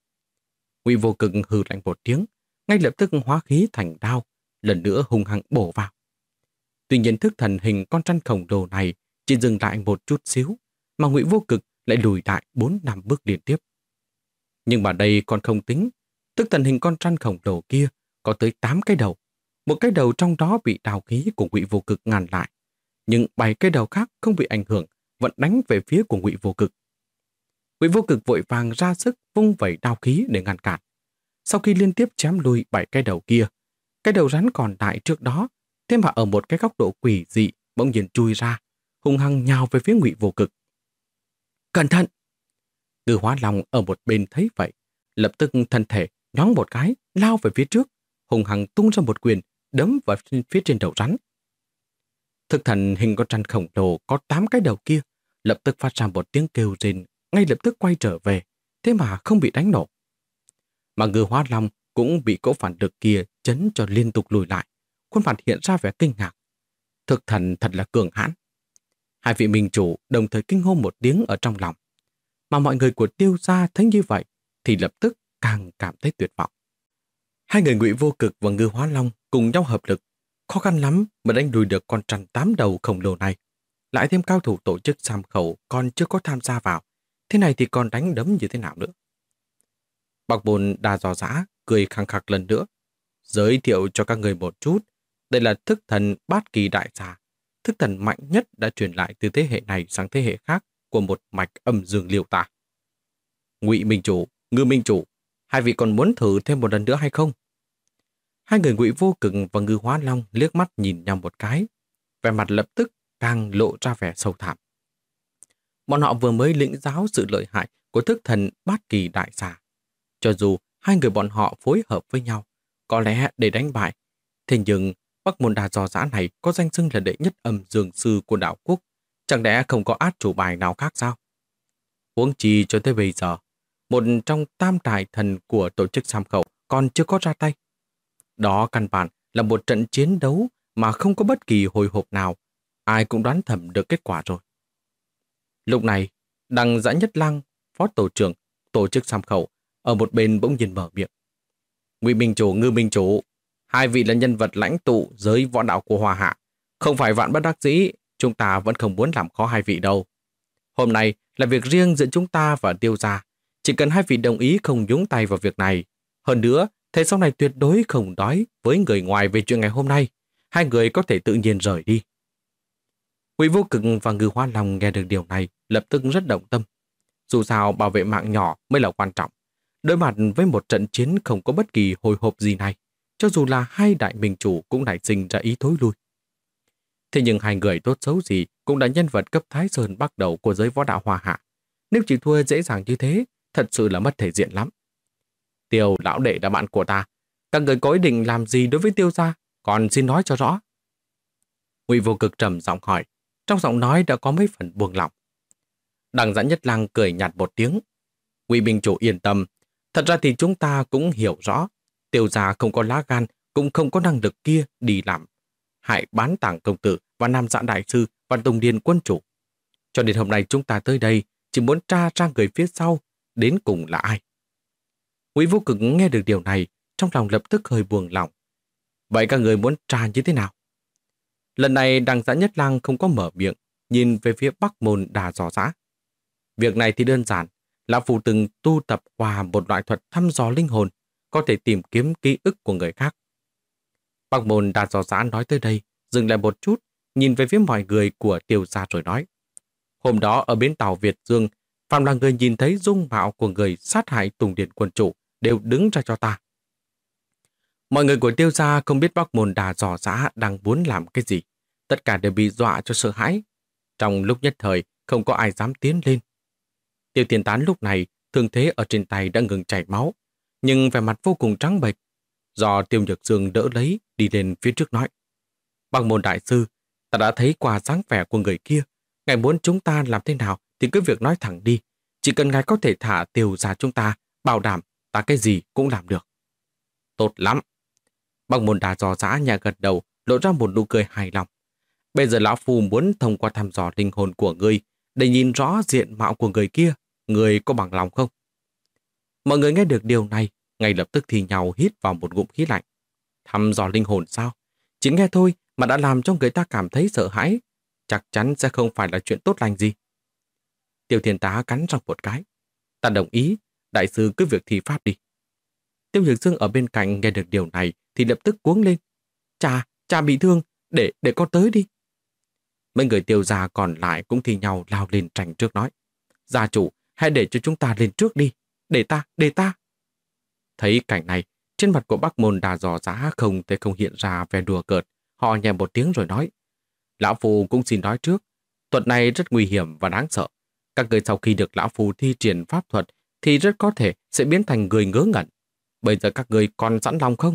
Ngụy Vô Cực hừ lạnh một tiếng, ngay lập tức hóa khí thành đao, lần nữa hung hăng bổ vào. Tuy nhiên thức thần hình con rắn khổng lồ này chỉ dừng lại một chút xíu, mà Ngụy Vô Cực lại lùi lại 4-5 bước liên tiếp. Nhưng mà đây còn không tính, thức thần hình con rắn khổng lồ kia có tới 8 cái đầu. Một cái đầu trong đó bị đao khí của Ngụy Vô Cực ngăn lại, nhưng 7 cái đầu khác không bị ảnh hưởng, vẫn đánh về phía của Ngụy Vô Cực. Ngụy Vô Cực vội vàng ra sức vung vẩy đao khí để ngăn cản. Sau khi liên tiếp chém lui 7 cái đầu kia, cái đầu rắn còn lại trước đó, thế mà ở một cái góc độ quỷ dị bỗng nhiên chui ra, hung hăng nhào về phía Ngụy Vô Cực. Cẩn thận! Ngư Hóa Long ở một bên thấy vậy, lập tức thân thể nhoáng một cái, lao về phía trước, hung hăng tung ra một quyền, đấm vào phía trên đầu rắn. Thực thần hình con rắn khổng lồ có 8 cái đầu kia, lập tức phát ra một tiếng kêu rên, ngay lập tức quay trở về, thế mà không bị đánh nổ. Mà Ngư Hóa Long cũng bị cỗ phản lực kia chấn cho liên tục lùi lại, khuôn mặt hiện ra vẻ kinh ngạc. Thực thần thật là cường hãn. Hai vị minh chủ đồng thời kinh hô một tiếng ở trong lòng. Mà mọi người của Tiêu gia thấy như vậy thì lập tức càng cảm thấy tuyệt vọng. Hai người Ngụy Vô Cực và Ngư Hóa Long cùng nhau hợp lực, khó khăn lắm mà đánh đuổi được con rắn 8 đầu khổng lồ này. Lại thêm cao thủ tổ chức Sam Khẩu còn chưa có tham gia vào, thế này thì còn đánh đấm như thế nào nữa? Bắc Môn Đà dò dã cười khăng khặc lần nữa. Giới thiệu cho các người một chút, đây là thức thần Bát Kỳ Đại Xà, thức thần mạnh nhất đã truyền lại từ thế hệ này sang thế hệ khác của một mạch âm dương liêu tả. Ngụy Minh chủ, Ngư Minh chủ, hai vị còn muốn thử thêm một lần nữa hay không? Hai người Ngụy Vô Cực và Ngư Hóa Long liếc mắt nhìn nhau một cái, vẻ mặt lập tức càng lộ ra vẻ sâu thẳm. Bọn họ vừa mới lĩnh giáo sự lợi hại của thức thần Bát Kỳ Đại Xà. Cho dù hai người bọn họ phối hợp với nhau, có lẽ để đánh bại, thế nhưng Bắc Môn Đà dò dã này có danh xưng là đệ nhất âm dương sư của đảo quốc, chẳng lẽ không có át chủ bài nào khác sao? Huống chi cho tới bây giờ, một trong tam đại thần của tổ chức Sam Khẩu còn chưa có ra tay. Đó căn bản là một trận chiến đấu mà không có bất kỳ hồi hộp nào, ai cũng đoán thầm được kết quả rồi. Lúc này, Đằng Dã Nhất Lang, phó tổ trưởng tổ chức Sam Khẩu, ở một bên bỗng nhiên mở miệng. Ngụy Minh chủ, Ngư Minh chủ, hai vị là nhân vật lãnh tụ giới võ đạo của Hoa Hạ. Không phải vạn bất đắc dĩ, chúng ta vẫn không muốn làm khó hai vị đâu. Hôm nay là việc riêng giữa chúng ta và Tiêu gia. Chỉ cần hai vị đồng ý không nhúng tay vào việc này. Hơn nữa, thế sau này tuyệt đối không nói với người ngoài về chuyện ngày hôm nay. Hai người có thể tự nhiên rời đi. Ngụy Vô Cực và Ngư Hóa Long nghe được điều này lập tức rất động tâm. Dù sao bảo vệ mạng nhỏ mới là quan trọng. Đối mặt với một trận chiến không có bất kỳ hồi hộp gì này, cho dù là hai đại minh chủ cũng nảy sinh ra ý thối lui. Thế nhưng hai người tốt xấu gì cũng là nhân vật cấp Thái Sơn bắt đầu của giới võ đạo Hoa Hạ. Nếu chỉ thua dễ dàng như thế, thật sự là mất thể diện lắm. Tiêu lão đệ là bạn của ta, các người có ý định làm gì đối với Tiêu gia, còn xin nói cho rõ. Ngụy Vô Cực trầm giọng hỏi, trong giọng nói đã có mấy phần buông lỏng. Đằng Giã Nhất Lang cười nhạt một tiếng. Ngụy Minh chủ yên tâm, thật ra thì chúng ta cũng hiểu rõ, Tiêu gia không có lá gan, cũng không có năng lực kia đi làm hại Bán Tàng công tử và Nam Dạ đại sư và Tùng Điền quân chủ. Cho đến hôm nay chúng ta tới đây chỉ muốn tra ra người phía sau đến cùng là ai. Ngụy Vô Cực nghe được điều này, trong lòng lập tức hơi buồn lòng. Vậy các người muốn tra như thế nào? Lần này Đằng Giã Nhất Lang không có mở miệng, nhìn về phía Bắc Môn Đà dò dã. Việc này thì đơn giản, lão phu từng tu tập qua một loại thuật thăm dò linh hồn, có thể tìm kiếm ký ức của người khác. Bắc Môn Đà dò dã nói tới đây, dừng lại một chút, nhìn về phía mọi người của Tiêu gia rồi nói. Hôm đó ở bến tàu Việt Dương, phàm là người nhìn thấy dung mạo của người sát hại Tùng Điền quân chủ đều đứng ra cho ta. Mọi người của Tiêu gia không biết Bắc Môn Đà dò dã đang muốn làm cái gì. Tất cả đều bị dọa cho sợ hãi. Trong lúc nhất thời, không có ai dám tiến lên. Tiêu Thiên Tán lúc này, thương thế ở trên tay đã ngừng chảy máu, nhưng vẻ mặt vô cùng trắng bệch. Do Tiêu Nhược Dương đỡ lấy, đi lên phía trước nói. Bắc Môn đại sư, ta đã thấy qua dáng vẻ của người kia. Ngài muốn chúng ta làm thế nào thì cứ việc nói thẳng đi. Chỉ cần ngài có thể thả Tiêu gia chúng ta, bảo đảm ta cái gì cũng làm được. Tốt lắm. Bắc Môn Đà dò dã nhà gật đầu, lộ ra một nụ cười hài lòng. Bây giờ lão phu muốn thông qua thăm dò linh hồn của ngươi để nhìn rõ diện mạo của người kia, người có bằng lòng không? Mọi người nghe được điều này, ngay lập tức thì nhau hít vào một ngụm khí lạnh. Thăm dò linh hồn sao? Chỉ nghe thôi mà đã làm cho người ta cảm thấy sợ hãi. Chắc chắn sẽ không phải là chuyện tốt lành gì. Tiêu Thiên Tá cắn răng một cái. Ta đồng ý, đại sư cứ việc thi pháp đi. Tiêu Nhược Dương ở bên cạnh nghe được điều này thì lập tức cuống lên. Cha bị thương, để con tới đi. Mấy người Tiêu gia còn lại cũng thi nhau lao lên tranh trước nói. Gia chủ, hãy để cho chúng ta lên trước đi. Để ta. Thấy cảnh này, trên mặt của Bắc Môn Đà dò dã không thể không hiện ra vẻ đùa cợt. Họ nhẹ một tiếng rồi nói. Lão Phu cũng xin nói trước, thuật này rất nguy hiểm và đáng sợ. Các người sau khi được Lão Phu thi triển pháp thuật thì rất có thể sẽ biến thành người ngớ ngẩn. Bây giờ các người còn sẵn lòng không?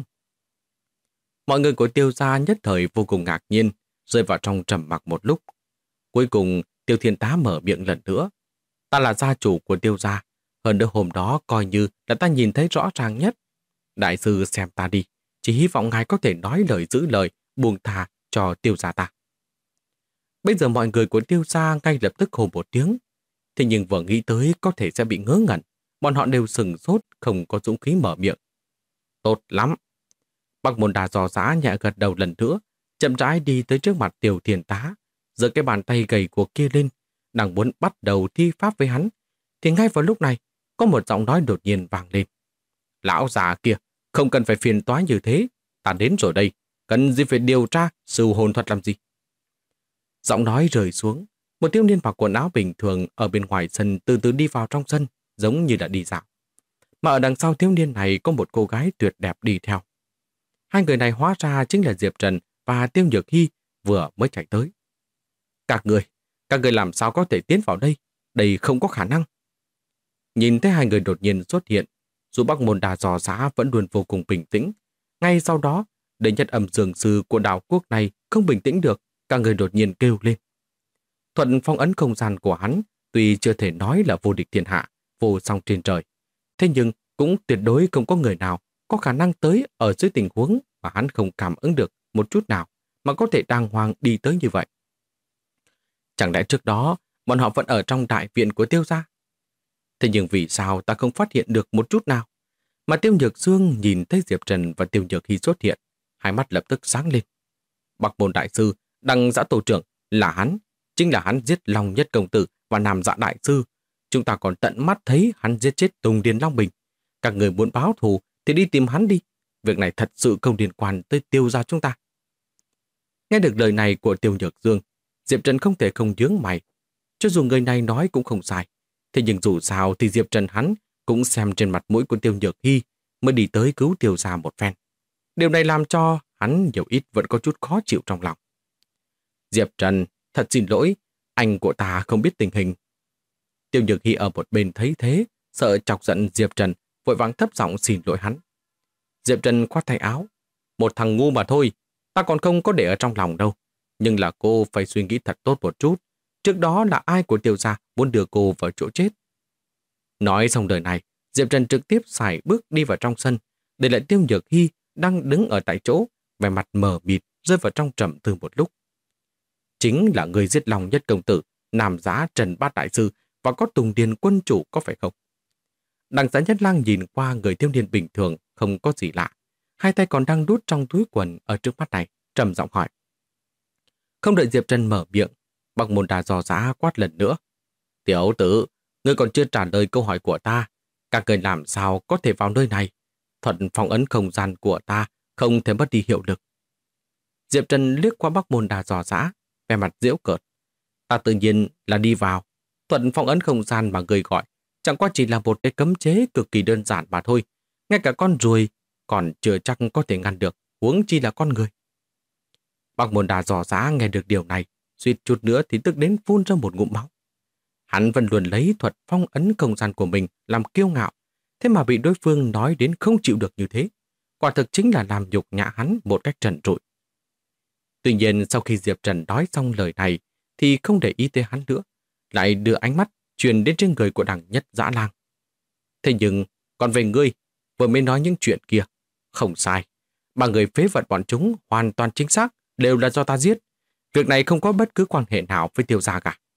Mọi người của Tiêu gia nhất thời vô cùng ngạc nhiên, rơi vào trong trầm mặc một lúc. Cuối cùng, Tiêu Thiên Tá mở miệng lần nữa. Ta là gia chủ của Tiêu gia, hơn nữa hôm đó coi như là ta nhìn thấy rõ ràng nhất. Đại sư xem ta đi, chỉ hy vọng ngài có thể nói lời giữ lời, buông thà cho Tiêu gia ta. Bây giờ mọi người của Tiêu gia ngay lập tức hô một tiếng. Thế nhưng vừa nghĩ tới có thể sẽ bị ngớ ngẩn, bọn họ đều sừng sốt, không có dũng khí mở miệng. Tốt lắm. Bắc Môn Đà dò dã nhẹ gật đầu lần nữa, chậm rãi đi tới trước mặt Tiêu Thiên Tá, giơ cái bàn tay gầy của kia lên, đang muốn bắt đầu thi pháp với hắn, thì ngay vào lúc này có một giọng nói đột nhiên vang lên. Lão già kia, không cần phải phiền toái như thế, ta đến rồi đây, cần gì phải điều tra sưu hồn thuật làm gì? Giọng nói rơi xuống, một thiếu niên mặc quần áo bình thường ở bên ngoài sân từ từ đi vào trong sân, giống như đã đi dạo. Mà ở đằng sau thiếu niên này có một cô gái tuyệt đẹp đi theo. Hai người này hóa ra chính là Diệp Trần và Tiêu Nhược Hy vừa mới chạy tới. Các người làm sao có thể tiến vào đây? Đây không có khả năng. Nhìn thấy hai người đột nhiên xuất hiện, dù Bắc Môn Đà dò dã vẫn luôn vô cùng bình tĩnh. Ngay sau đó, đệ nhất âm dường sư của đảo quốc này không bình tĩnh được, cả người đột nhiên kêu lên. Thuận phong ấn không gian của hắn, tuy chưa thể nói là vô địch thiên hạ, vô song trên trời, thế nhưng cũng tuyệt đối không có người nào có khả năng tới ở dưới tình huống mà hắn không cảm ứng được một chút nào mà có thể đàng hoàng đi tới như vậy. Chẳng lẽ trước đó bọn họ vẫn ở trong đại viện của Tiêu gia? Thế nhưng vì sao ta không phát hiện được một chút nào? Mà Tiêu Nhược Dương nhìn thấy Diệp Trần và Tiêu Nhược Hy xuất hiện, hai mắt lập tức sáng lên. Bắc Môn đại sư, Đăng Giã tổ trưởng là hắn, chính là hắn giết Long Nhất công tử và Nam Dạ đại sư. Chúng ta còn tận mắt thấy hắn giết chết Tùng Điền Long Bình. Các người muốn báo thù thì đi tìm hắn đi. Việc này thật sự không liên quan tới Tiêu gia chúng ta. Nghe được lời này của Tiêu Nhược Dương, Diệp Trần không thể không nhướng mày. Cho dù người này nói cũng không sai, thế nhưng dù sao thì Diệp Trần hắn cũng xem trên mặt mũi của Tiêu Nhược Hy mới đi tới cứu Tiêu gia một phen. Điều này làm cho hắn nhiều ít vẫn có chút khó chịu trong lòng. Diệp Trần, thật xin lỗi, anh của ta không biết tình hình. Tiêu Nhược Hy ở một bên thấy thế, sợ chọc giận Diệp Trần, vội vàng thấp giọng xin lỗi hắn. Diệp Trần khoát tay áo. Một thằng ngu mà thôi, ta còn không có để ở trong lòng đâu. Nhưng là cô phải suy nghĩ thật tốt một chút. Trước đó là ai của Tiêu gia muốn đưa cô vào chỗ chết? Nói xong lời này, Diệp Trần trực tiếp sải bước đi vào trong sân, để lại Tiêu Nhược Hy đang đứng ở tại chỗ, vẻ mặt mờ mịt, rơi vào trong trầm tư một lúc. Chính là người giết lòng Nhất công tử, Nam Giá Trần Bát đại sư và có Tùng Điền quân chủ, có phải không? Đằng Giá Nhất Lang nhìn qua người thiếu niên bình thường, không có gì lạ. Hai tay còn đang đút trong túi quần ở trước mắt này, trầm giọng hỏi. Không đợi Diệp Trần mở miệng, Bắc Môn Đà dò dã quát lần nữa. Tiểu tử, ngươi còn chưa trả lời câu hỏi của ta. Các người làm sao có thể vào nơi này? Thuật phong ấn không gian của ta không thể mất đi hiệu lực. Diệp Trần liếc qua Bắc Môn Đà dò dã, vẻ mặt giễu cợt. Ta tự nhiên là đi vào. Thuật phong ấn không gian mà người gọi chẳng qua chỉ là một cái cấm chế cực kỳ đơn giản mà thôi. Ngay cả con ruồi còn chưa chắc có thể ngăn được, huống chi là con người. Bắc Môn Đà dò dã nghe được điều này, suýt chút nữa thì tức đến phun ra một ngụm máu. Hắn vẫn luôn lấy thuật phong ấn không gian của mình làm kiêu ngạo, thế mà bị đối phương nói đến không chịu được như thế. Quả thực chính là làm nhục nhã hắn một cách trần trụi. Tuy nhiên sau khi Diệp Trần nói xong lời này thì không để ý tới hắn nữa, lại đưa ánh mắt truyền đến trên người của Đằng Nhất Dã Lang. Thế nhưng, còn về ngươi, vừa mới nói những chuyện kia, không sai. Ba người phế vật bọn chúng hoàn toàn chính xác, đều là do ta giết. Việc này không có bất cứ quan hệ nào với Tiêu gia cả.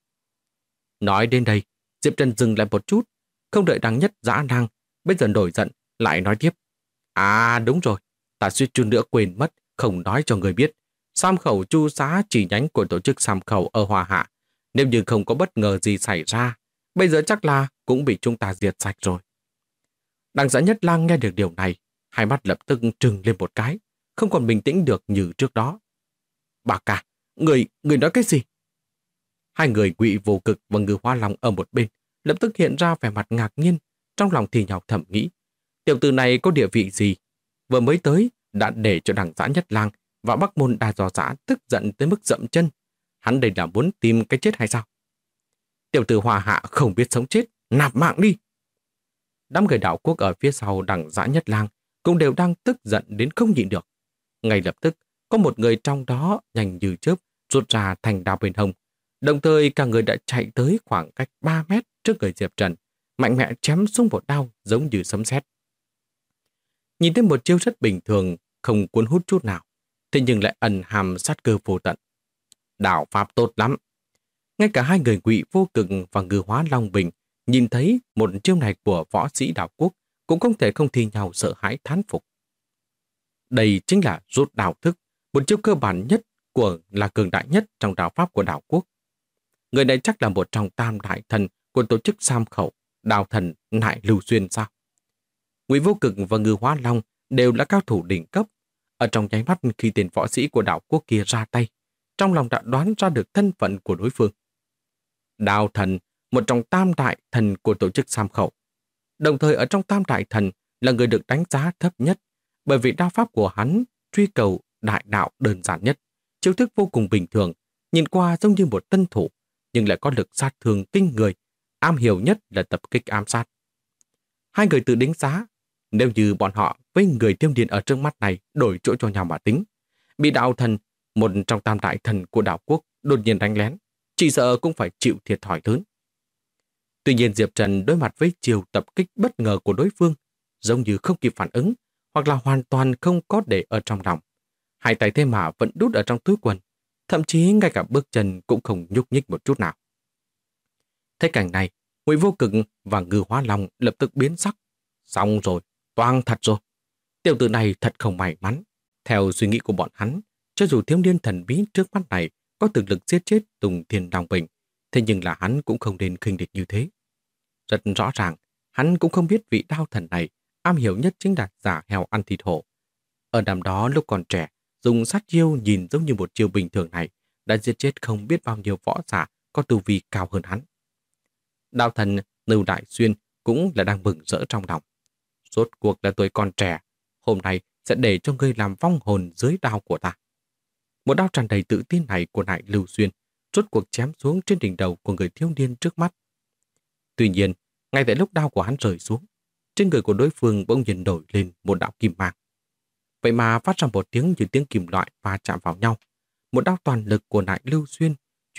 Nói đến đây, Diệp Trần dừng lại một chút, không đợi Đằng Nhất Dã Lang, bây giờ nổi giận, lại nói tiếp. À đúng rồi, ta suýt chút nữa quên mất, không nói cho người biết. Sam khẩu chu xá chỉ nhánh của tổ chức Sam khẩu ở Hoa Hạ. Nếu như không có bất ngờ gì xảy ra, bây giờ chắc là cũng bị chúng ta diệt sạch rồi. Đằng Dã Nhất Lang nghe được điều này, hai mắt lập tức trừng lên một cái, không còn bình tĩnh được như trước đó. Bà cả, người nói cái gì? Hai người Ngụy Vô Cực và Ngư Hoa Long ở một bên lập tức hiện ra vẻ mặt ngạc nhiên, trong lòng thì nhọc thầm nghĩ. Tiểu tử này có địa vị gì? Vừa mới tới đã để cho Đằng Dã Nhất Lang và Bắc Môn Đà dò dã tức giận tới mức dậm chân. Hắn đây là muốn tìm cái chết hay sao? Tiểu tử Hoa Hạ không biết sống chết, nạp mạng đi. Đám người đạo quốc ở phía sau Đằng Dã Nhất Lang cũng đều đang tức giận đến không nhịn được. Ngay lập tức, có một người trong đó nhanh như chớp rút ra thành đao bên hông. Đồng thời cả người đã chạy tới khoảng cách 3 mét trước người Diệp Trần, mạnh mẽ chém xuống một đao giống như sấm sét. Nhìn thấy một chiêu rất bình thường, không cuốn hút chút nào, thế nhưng lại ẩn hàm sát cơ vô tận. Đạo pháp tốt lắm. Ngay cả hai người Ngụy Vô Cực và Ngư Hóa Long Bình nhìn thấy một chiêu này của võ sĩ đạo quốc cũng không thể không thi nhau sợ hãi thán phục. Đây chính là rút đạo thức, một chiêu cơ bản nhất là cường đại nhất trong đạo pháp của đạo quốc. Người này chắc là một trong tam đại thần của tổ chức Sam khẩu, đạo thần Nại Lưu Xuyên sao? Ngụy Vô Cực và Ngư Hóa Long đều là cao thủ đỉnh cấp. Ở trong nháy mắt khi tên võ sĩ của đạo quốc kia ra tay, trong lòng đã đoán ra được thân phận của đối phương. Đạo thần, một trong tam đại thần của tổ chức Sam khẩu. Đồng thời ở trong tam đại thần là người được đánh giá thấp nhất, bởi vì đao pháp của hắn truy cầu đại đạo đơn giản nhất, chiêu thức vô cùng bình thường, nhìn qua giống như một tân thủ, nhưng lại có lực sát thương kinh người, am hiểu nhất là tập kích ám sát. Hai người tự đánh giá, nếu như bọn họ với người thiêu niên ở trước mắt này đổi chỗ cho nhau mà tính, bị đạo thần, một trong tam đại thần của đạo quốc, đột nhiên đánh lén, chỉ sợ cũng phải chịu thiệt thòi lớn. Tuy nhiên Diệp Trần đối mặt với chiều tập kích bất ngờ của đối phương, giống như không kịp phản ứng, hoặc là hoàn toàn không có để ở trong lòng. Hai tay thế mà vẫn đút ở trong túi quần, thậm chí ngay cả bước chân cũng không nhúc nhích một chút nào. Thấy cảnh này, Ngụy Vô Cực và Ngư Hóa Long lập tức biến sắc. Xong rồi, toang thật rồi. Tiểu tử này thật không may mắn. Theo suy nghĩ của bọn hắn, cho dù thiếu niên thần bí trước mắt này có thực lực giết chết Tùng Thiên Long Bình, thế nhưng là hắn cũng không nên khinh địch như thế. Rất rõ ràng, hắn cũng không biết vị đao thần này am hiểu nhất chính là giả heo ăn thịt hổ. Ở năm đó lúc còn trẻ, dùng sát chiêu nhìn giống như một chiêu bình thường này đã giết chết không biết bao nhiêu võ giả có tu vi cao hơn hắn. Đao thần Lưu Đại Xuyên cũng là đang mừng rỡ trong lòng. Rốt cuộc là tuổi còn trẻ, hôm nay sẽ để cho ngươi làm vong hồn dưới đao của ta. Một đao tràn đầy tự tin này của Nại Lưu Xuyên rốt cuộc chém xuống trên đỉnh đầu của người thiếu niên trước mắt. Tuy nhiên, ngay tại lúc đao của hắn rơi xuống, trên người của đối phương bỗng nhiên nổi lên một đạo kim mang. Vậy mà phát ra một tiếng như tiếng kim loại va chạm vào nhau. Một đao toàn lực của Nại Lưu Xuyên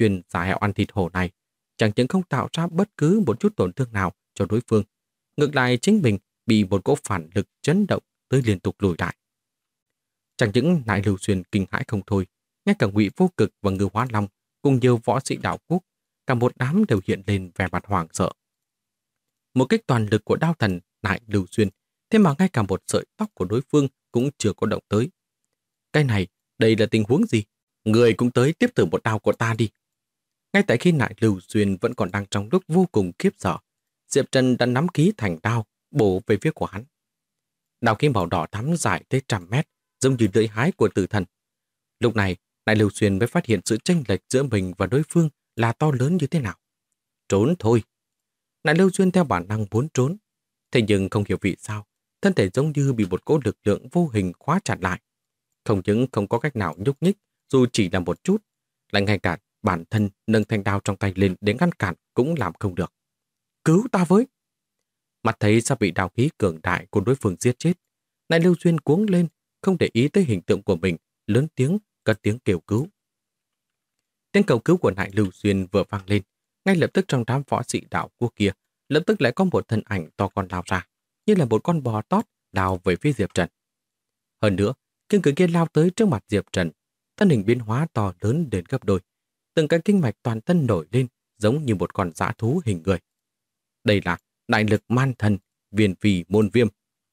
chuyên giả hẹo ăn thịt hổ này chẳng những không tạo ra bất cứ một chút tổn thương nào cho đối phương, ngược lại chính mình bị một cỗ phản lực chấn động tới liên tục lùi lại. Chẳng những Lại Lưu Xuyên kinh hãi không thôi, ngay cả Ngụy Vô Cực và Ngư Hóa Long cùng nhiều võ sĩ đạo quốc, cả một đám đều hiện lên vẻ mặt hoảng sợ. Một kích toàn lực của đao thần Lại Lưu Xuyên, thế mà ngay cả một sợi tóc của đối phương cũng chưa có động tới. Cái này, đây là tình huống gì? Người cũng tới tiếp thử một đao của ta đi. Ngay tại khi Lại Lưu Xuyên vẫn còn đang trong lúc vô cùng khiếp sợ, Diệp Trần đã nắm ký thành đao bổ về phía của hắn. Đao khí màu đỏ thắm dài tới 100 mét, giống như lưỡi hái của tử thần. Lúc này, Lại Lưu Xuyên mới phát hiện sự chênh lệch giữa mình và đối phương là to lớn như thế nào. Trốn thôi. Lại Lưu Xuyên theo bản năng muốn trốn, thế nhưng không hiểu vì sao, thân thể giống như bị một cỗ lực lượng vô hình khóa chặt lại. Không những không có cách nào nhúc nhích, dù chỉ là một chút, lại ngay cả bản thân nâng thanh đao trong tay lên để ngăn cản cũng làm không được. Cứu ta với! Mặt thấy sắp bị đao khí cường đại của đối phương giết chết, Lại Lưu Xuyên cuống lên, không để ý tới hình tượng của mình, lớn tiếng cất tiếng kêu cứu. Tiếng cầu cứu của Lại Lưu Xuyên vừa vang lên, ngay lập tức trong đám võ sĩ đạo quốc kia, lập tức lại có một thân ảnh to con lao ra, như là một con bò tót lao về phía Diệp Trần. Hơn nữa, khi người kia lao tới trước mặt Diệp Trần, thân hình biến hóa to lớn đến gấp đôi, từng cái kinh mạch toàn thân nổi lên giống như một con dã thú hình người. Đây là đại lực man thần Viên Phi Môn Viêm.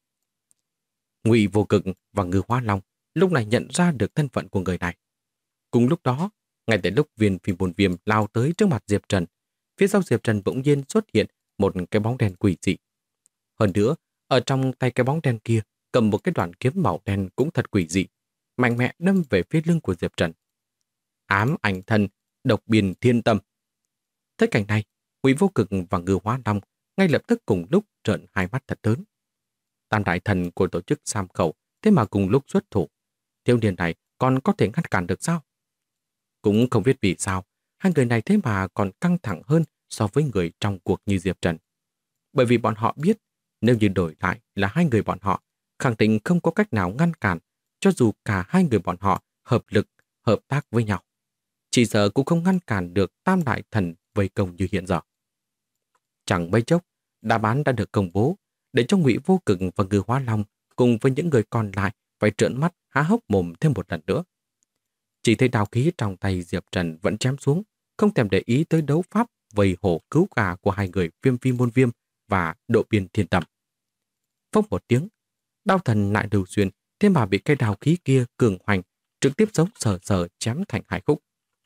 Ngụy Vô Cực và Ngư Hóa Long lúc này nhận ra được thân phận của người này. Cùng lúc đó, ngay tại lúc Viên Phi Môn Viêm lao tới trước mặt Diệp Trần, phía sau Diệp Trần bỗng nhiên xuất hiện một cái bóng đen quỷ dị. Hơn nữa, ở trong tay cái bóng đen kia cầm một cái đoạn kiếm màu đen cũng thật quỷ dị, mạnh mẽ đâm về phía lưng của Diệp Trần. Ám ảnh thần, độc biên thiên tâm. Thấy cảnh này, Ngụy Vô Cực và Ngư Hóa Long ngay lập tức cùng lúc trợn hai mắt thật lớn. Tam đại thần của tổ chức Sam Khẩu thế mà cùng lúc xuất thủ. Thiếu niên này còn có thể ngăn cản được sao? Cũng không biết vì sao, hai người này thế mà còn căng thẳng hơn so với người trong cuộc như Diệp Trần. Bởi vì bọn họ biết, nếu như đổi lại là hai người bọn họ, khẳng định không có cách nào ngăn cản, cho dù cả hai người bọn họ hợp lực, hợp tác với nhau. Chỉ sợ cũng không ngăn cản được tam đại thần vây công như hiện giờ. Chẳng mấy chốc, đáp án đã được công bố, để cho Ngụy Vô Cực và Ngư Hóa Long cùng với những người còn lại phải trợn mắt há hốc mồm thêm một lần nữa. Chỉ thấy đao khí trong tay Diệp Trần vẫn chém xuống, không thèm để ý tới đấu pháp vây hổ cứu gà của hai người Viêm Phi Môn Viêm và Độ Biên Thiên Tầm. Phốc một tiếng, đao thần Lại Lưu Xuyên thế mà bị cây đao khí kia cường hoành, trực tiếp giống sờ sờ chém thành hai khúc.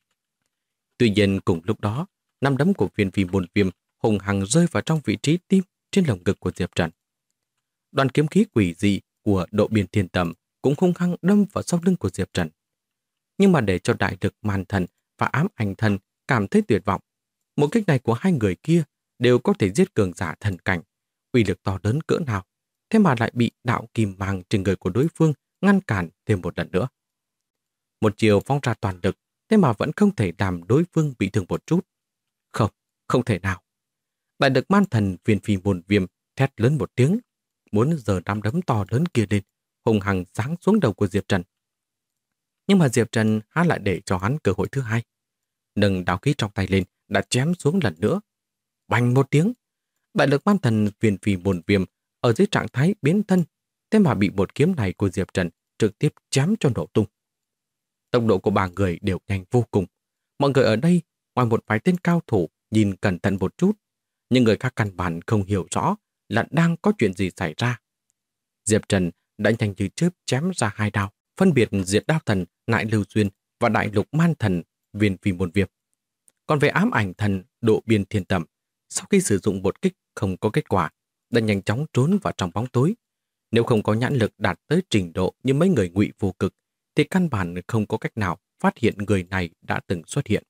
Tuy nhiên cùng lúc đó, nắm đấm của Viêm Phi Môn Viêm hùng hăng rơi vào trong vị trí tim trên lồng ngực của Diệp Trần. Đoàn kiếm khí quỷ dị của Độ Biên Thiên Tầm cũng hung hăng đâm vào sau lưng của Diệp Trần. Nhưng mà để cho đại lực man thần và ám ảnh thần cảm thấy tuyệt vọng, một kích này của hai người kia đều có thể giết cường giả thần cảnh, uy lực to lớn cỡ nào, thế mà lại bị đạo kìm mang trên người của đối phương ngăn cản thêm một lần nữa. Một chiều phóng ra toàn lực, thế mà vẫn không thể làm đối phương bị thương một chút. Không, không thể nào. Đại lực man thần Viên Phi Môn Viêm thét lớn một tiếng, muốn giơ nắm đấm to lớn kia lên, hùng hăng giáng xuống đầu của Diệp Trần. Nhưng mà Diệp Trần há lại để cho hắn cơ hội thứ hai. Nâng đao khí trong tay lên, đã chém xuống lần nữa. Bành một tiếng, đại lực man thần Viên Phi Môn Viêm ở dưới trạng thái biến thân, thế mà bị một kiếm này của Diệp Trần trực tiếp chém cho nổ tung. Tốc độ của ba người đều nhanh vô cùng. Mọi người ở đây, ngoài một vài tên cao thủ nhìn cẩn thận một chút, nhưng người khác căn bản không hiểu rõ là đang có chuyện gì xảy ra. Diệp Trần đã nhanh như chớp chém ra hai đao, phân biệt diệt đao thần Lại Lưu Xuyên và đại lục man thần Viên Phi Môn Viêm. Còn về ám ảnh thần Độ Biên Thiên Tầm, sau khi sử dụng một kích không có kết quả, đã nhanh chóng trốn vào trong bóng tối. Nếu không có nhãn lực đạt tới trình độ như mấy người Ngụy Vô Cực, thì căn bản không có cách nào phát hiện người này đã từng xuất hiện.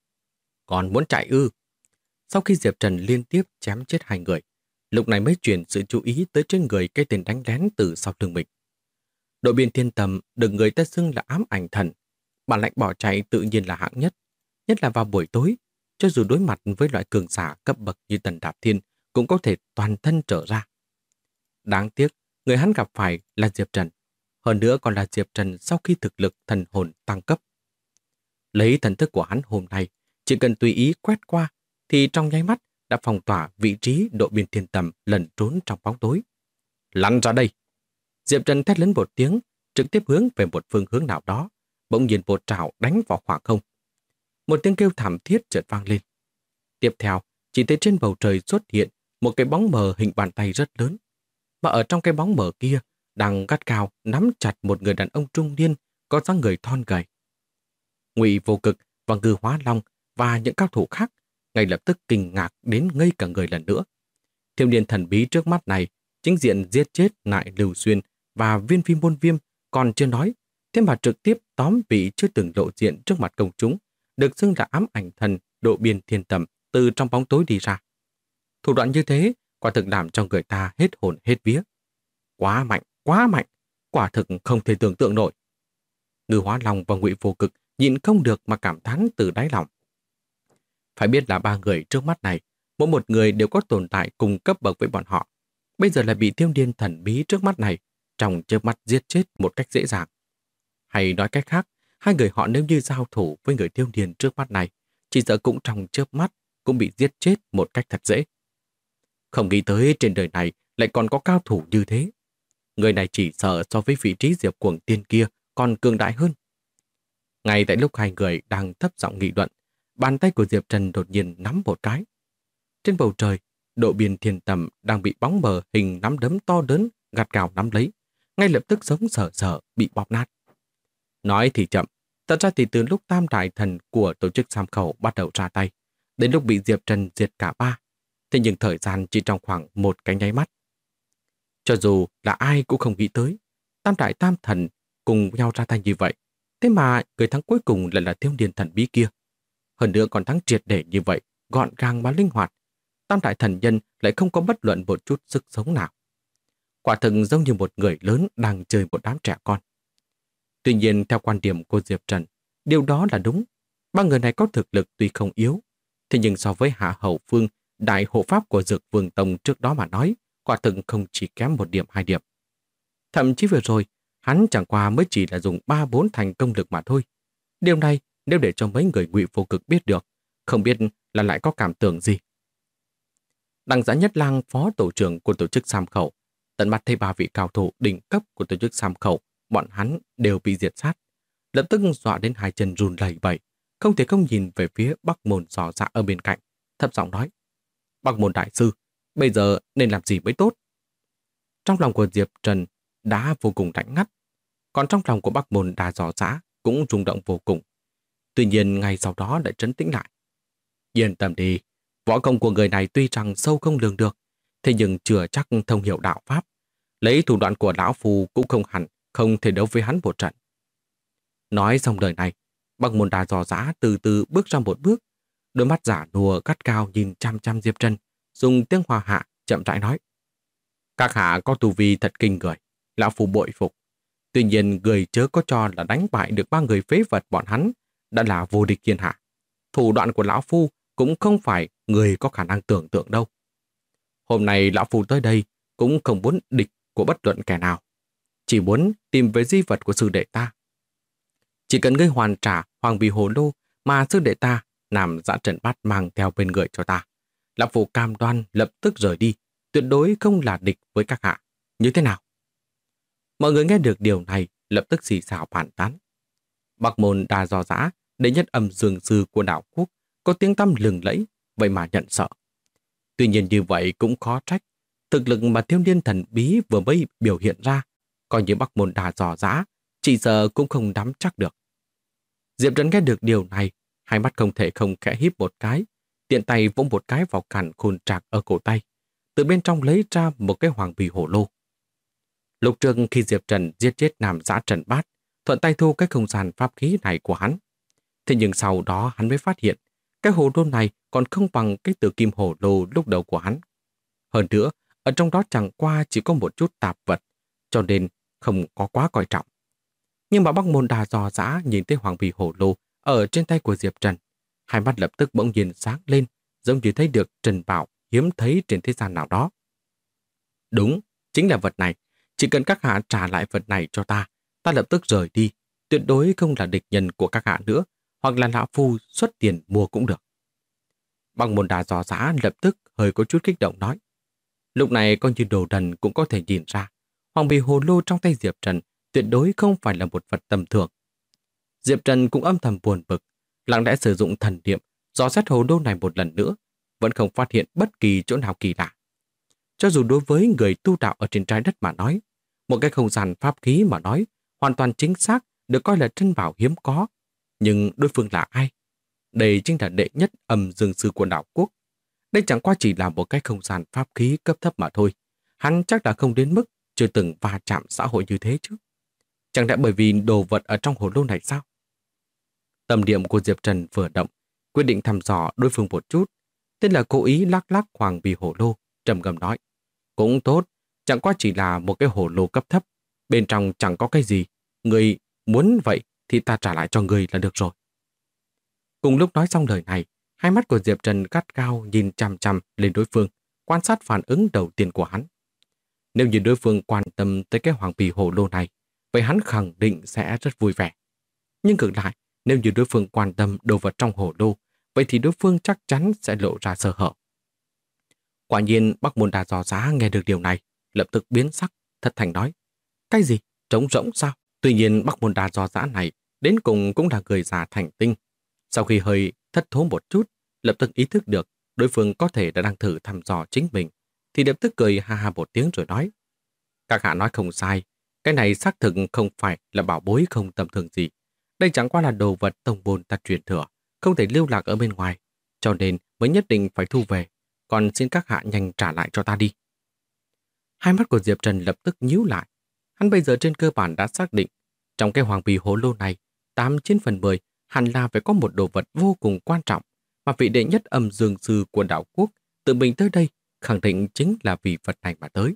Còn muốn chạy ư? Sau khi Diệp Trần liên tiếp chém chết hai người, lúc này mới chuyển sự chú ý tới trên người cái tên đánh lén từ sau lưng mình. Độ Biên Thiên Tầm được người ta xưng là ám ảnh thần. Bản lãnh bỏ chạy tự nhiên là hạng nhất là vào buổi tối, cho dù đối mặt với loại cường giả cấp bậc như Tần Đạp Thiên cũng có thể toàn thân trở ra. Đáng tiếc, người hắn gặp phải là Diệp Trần. Hơn nữa còn là Diệp Trần sau khi thực lực thần hồn tăng cấp. Lấy thần thức của hắn hôm nay, Chỉ cần tùy ý quét qua, thì trong nháy mắt đã phong tỏa vị trí Độ Biên Thiên Tầm lẩn trốn trong bóng tối. Lăn ra đây! Diệp Trần thét lớn một tiếng, trực tiếp hướng về một phương hướng nào đó, bỗng nhiên một trảo đánh vào khoảng không. Một tiếng kêu thảm thiết chợt vang lên. Tiếp theo, chỉ thấy trên bầu trời xuất hiện một cái bóng mờ hình bàn tay rất lớn. Và ở trong cái bóng mờ kia, đang gắt cao nắm chặt một người đàn ông trung niên có dáng người thon gầy. Ngụy Vô Cực và Ngư Hóa Long và những cao thủ khác ngay lập tức kinh ngạc đến ngây cả người lần nữa. Thiếu niên thần bí trước mắt này chính diện giết chết Nại Lưu Xuyên và Viên Phi Môn Viêm còn chưa nói, thế mà trực tiếp tóm vị chưa từng lộ diện trước mặt công chúng, được xưng là ám ảnh thần Độ Biên Thiên Tầm từ trong bóng tối đi ra. Thủ đoạn như thế quả thực làm cho người ta hết hồn hết vía. Quá mạnh, quả thực không thể tưởng tượng nổi. Ngư Hóa Long và Ngụy Vô Cực nhịn không được mà cảm thán từ đáy lòng. Phải biết là ba người trước mắt này, mỗi một người đều có tồn tại cùng cấp bậc với bọn họ. Bây giờ lại bị thiếu niên thần bí trước mắt này trong chớp mắt giết chết một cách dễ dàng. Hay nói cách khác, hai người họ nếu như giao thủ với người thiếu niên trước mắt này, chỉ sợ cũng trong chớp mắt cũng bị giết chết một cách thật dễ. Không nghĩ tới trên đời này lại còn có cao thủ như thế. Người này chỉ sợ so với vị trí Diệp Cuồng Tiên kia còn cường đại hơn. Ngay tại lúc hai người đang thấp giọng nghị luận, bàn tay của Diệp Trần đột nhiên nắm một cái. Trên bầu trời, Độ Biên Thiên Tầm đang bị bóng mờ hình nắm đấm to lớn gắt gao nắm lấy, ngay lập tức sống sờ sờ bị bóp nát. Nói thì chậm, thật ra thì từ lúc tam đại thần của tổ chức Sam Khẩu bắt đầu ra tay, đến lúc bị Diệp Trần diệt cả ba, thế nhưng thời gian chỉ trong khoảng một cái nháy mắt. Cho dù là ai cũng không nghĩ tới, tam đại tam thần cùng nhau ra tay như vậy, thế mà người thắng cuối cùng lại là thiếu niên thần bí kia. Hơn nữa còn thắng triệt để như vậy, gọn gàng mà linh hoạt. Tam đại thần nhân lại không có bất luận một chút sức sống nào. Quả thực giống như một người lớn đang chơi một đám trẻ con. Tuy nhiên, theo quan điểm của Diệp Trần, điều đó là đúng. Ba người này có thực lực tuy không yếu, thế nhưng so với Hạ Hầu Phương, đại hộ pháp của Dược Vương Tông trước đó mà nói, quả thực không chỉ kém một điểm hai điểm. Thậm chí vừa rồi, hắn chẳng qua mới chỉ là dùng 3-4 thành công lực mà thôi. Điều này nếu để cho mấy người Ngụy Vô Cực biết được, không biết là lại có cảm tưởng gì. Đặng Giá Nhất Lang, phó tổ trưởng của tổ chức Sam Khẩu, tận mắt thấy ba vị cao thủ đỉnh cấp của tổ chức Sam Khẩu, bọn hắn đều bị diệt sát. Lập tức dọa đến hai chân run lẩy bẩy, không thể không nhìn về phía Bắc Môn Sò Dạ ở bên cạnh, thấp giọng nói: Bắc Môn đại sư, bây giờ nên làm gì mới tốt? Trong lòng của Diệp Trần đã vô cùng lạnh ngắt, còn trong lòng của Bắc Môn Đà Sò Dạ cũng rung động vô cùng. Tuy nhiên ngay sau đó lại trấn tĩnh lại. Yên tâm đi, võ công của người này tuy rằng sâu không lường được, thế nhưng chưa chắc thông hiểu đạo pháp. Lấy thủ đoạn của lão phù cũng không hẳn không thể đấu với hắn một trận. Nói xong lời này, Bắc Môn Đà Dò Dã từ từ bước ra một bước, đôi mắt giả nùa gắt cao nhìn chăm chăm Diệp Trần, dùng tiếng Hoa Hạ chậm rãi nói: Các hạ có tu vi thật kinh người, lão phù bội phục. Tuy nhiên người chớ có cho là đánh bại được ba người phế vật bọn hắn đã là vô địch thiên hạ. Thủ đoạn của lão phu cũng không phải người có khả năng tưởng tượng đâu. Hôm nay lão phu tới đây cũng không muốn địch của bất luận kẻ nào, chỉ muốn tìm về di vật của sư đệ ta. Chỉ cần ngươi hoàn trả Hoàng Bì Hồ Lô mà sư đệ ta làm Dã Trần Bát mang theo bên người cho ta, lão phu cam đoan lập tức rời đi, tuyệt đối không là địch với các hạ. Như thế nào? Mọi người nghe được điều này lập tức xì xào bàn tán. Bắc Môn Đà Dò Dã, đệ nhất âm dương sư của đảo quốc, có tiếng tăm lừng lẫy, vậy mà nhận sợ. Tuy nhiên như vậy cũng khó trách, thực lực mà thiếu niên thần bí vừa mới biểu hiện ra, coi như Bắc Môn Đà Dò Dã, chỉ sợ cũng không nắm chắc được. Diệp Trần nghe được điều này, hai mắt không thể không khẽ híp một cái, tiện tay vỗ một cái vào cản khôn trạc ở cổ tay, từ bên trong lấy ra một cái hoàng bì hổ lô. Lúc trước khi Diệp Trần giết chết Nam Dã Trần Bát, thuận tay thu cái không gian pháp khí này của hắn. Thế nhưng sau đó hắn mới phát hiện, cái hồ lô này còn không bằng cái tử kim hồ lô lúc đầu của hắn. Hơn nữa, ở trong đó chẳng qua chỉ có một chút tạp vật, cho nên không có quá coi trọng. Nhưng mà Bắc Môn Đà Dò Dã nhìn thấy hoàng bì hổ lô ở trên tay của Diệp Trần, hai mắt lập tức bỗng nhiên sáng lên, giống như thấy được trần bảo hiếm thấy trên thế gian nào đó. Đúng, chính là vật này. Chỉ cần các hạ trả lại vật này cho ta, ta lập tức rời đi, tuyệt đối không là địch nhân của các hạ nữa, hoặc là lão phu xuất tiền mua cũng được. Băng Môn Đà dò dã lập tức hơi có chút kích động nói. Lúc này coi như đồ đần cũng có thể nhìn ra, hoàng bì hồ lô trong tay Diệp Trần tuyệt đối không phải là một vật tầm thường. Diệp Trần cũng âm thầm buồn bực, lặng lẽ sử dụng thần niệm dò xét hồ lô này một lần nữa, vẫn không phát hiện bất kỳ chỗ nào kỳ lạ. Cho dù đối với người tu đạo ở trên trái đất mà nói, một cái không gian pháp khí mà nói, hoàn toàn chính xác được coi là trân bảo hiếm có. Nhưng đối phương là ai? Đây chính là đệ nhất âm dương sư của đạo quốc. Đây chẳng qua chỉ là một cái không gian pháp khí cấp thấp mà thôi. Hắn chắc là không đến mức chưa từng va chạm xã hội như thế chứ. Chẳng lẽ bởi vì đồ vật ở trong hồ lô này sao? Tâm niệm của Diệp Trần vừa động, quyết định thăm dò đối phương một chút. Tên là cố ý lắc lắc hoàng bì hồ lô, trầm ngâm nói. Cũng tốt, chẳng qua chỉ là một cái hồ lô cấp thấp. Bên trong chẳng có cái gì. Người muốn vậy thì ta trả lại cho người là được rồi. Cùng lúc nói xong lời này, hai mắt của Diệp Trần gắt gao nhìn chằm chằm lên đối phương, quan sát phản ứng đầu tiên của hắn. Nếu như đối phương quan tâm tới cái hoàng bì hồ lô này, vậy hắn khẳng định sẽ rất vui vẻ. Nhưng ngược lại, nếu như đối phương quan tâm đồ vật trong hồ lô, vậy thì đối phương chắc chắn sẽ lộ ra sơ hở. Quả nhiên Bắc Môn Đà dò giá nghe được điều này, lập tức biến sắc, thất thành nói. Cái gì? Trống rỗng sao? Tuy nhiên Bắc Môn Đà dò giá này đến cùng cũng là người già thành tinh. Sau khi hơi thất thố một chút, lập tức ý thức được đối phương có thể đã đang thử thăm dò chính mình, thì lập tức cười ha ha một tiếng rồi nói. Các hạ nói không sai, cái này xác thực không phải là bảo bối không tầm thường gì. Đây chẳng qua là đồ vật tông môn ta truyền thừa, không thể lưu lạc ở bên ngoài, cho nên mới nhất định phải thu về, còn xin các hạ nhanh trả lại cho ta đi. Hai mắt của Diệp Trần lập tức nhíu lại. Hắn bây giờ trên cơ bản đã xác định, trong cái hoàng bì hố lô này, 8/9/10 hẳn là phải có một đồ vật vô cùng quan trọng, mà vị đệ nhất âm dương sư của đạo quốc tự mình tới đây khẳng định chính là vì vật này mà tới.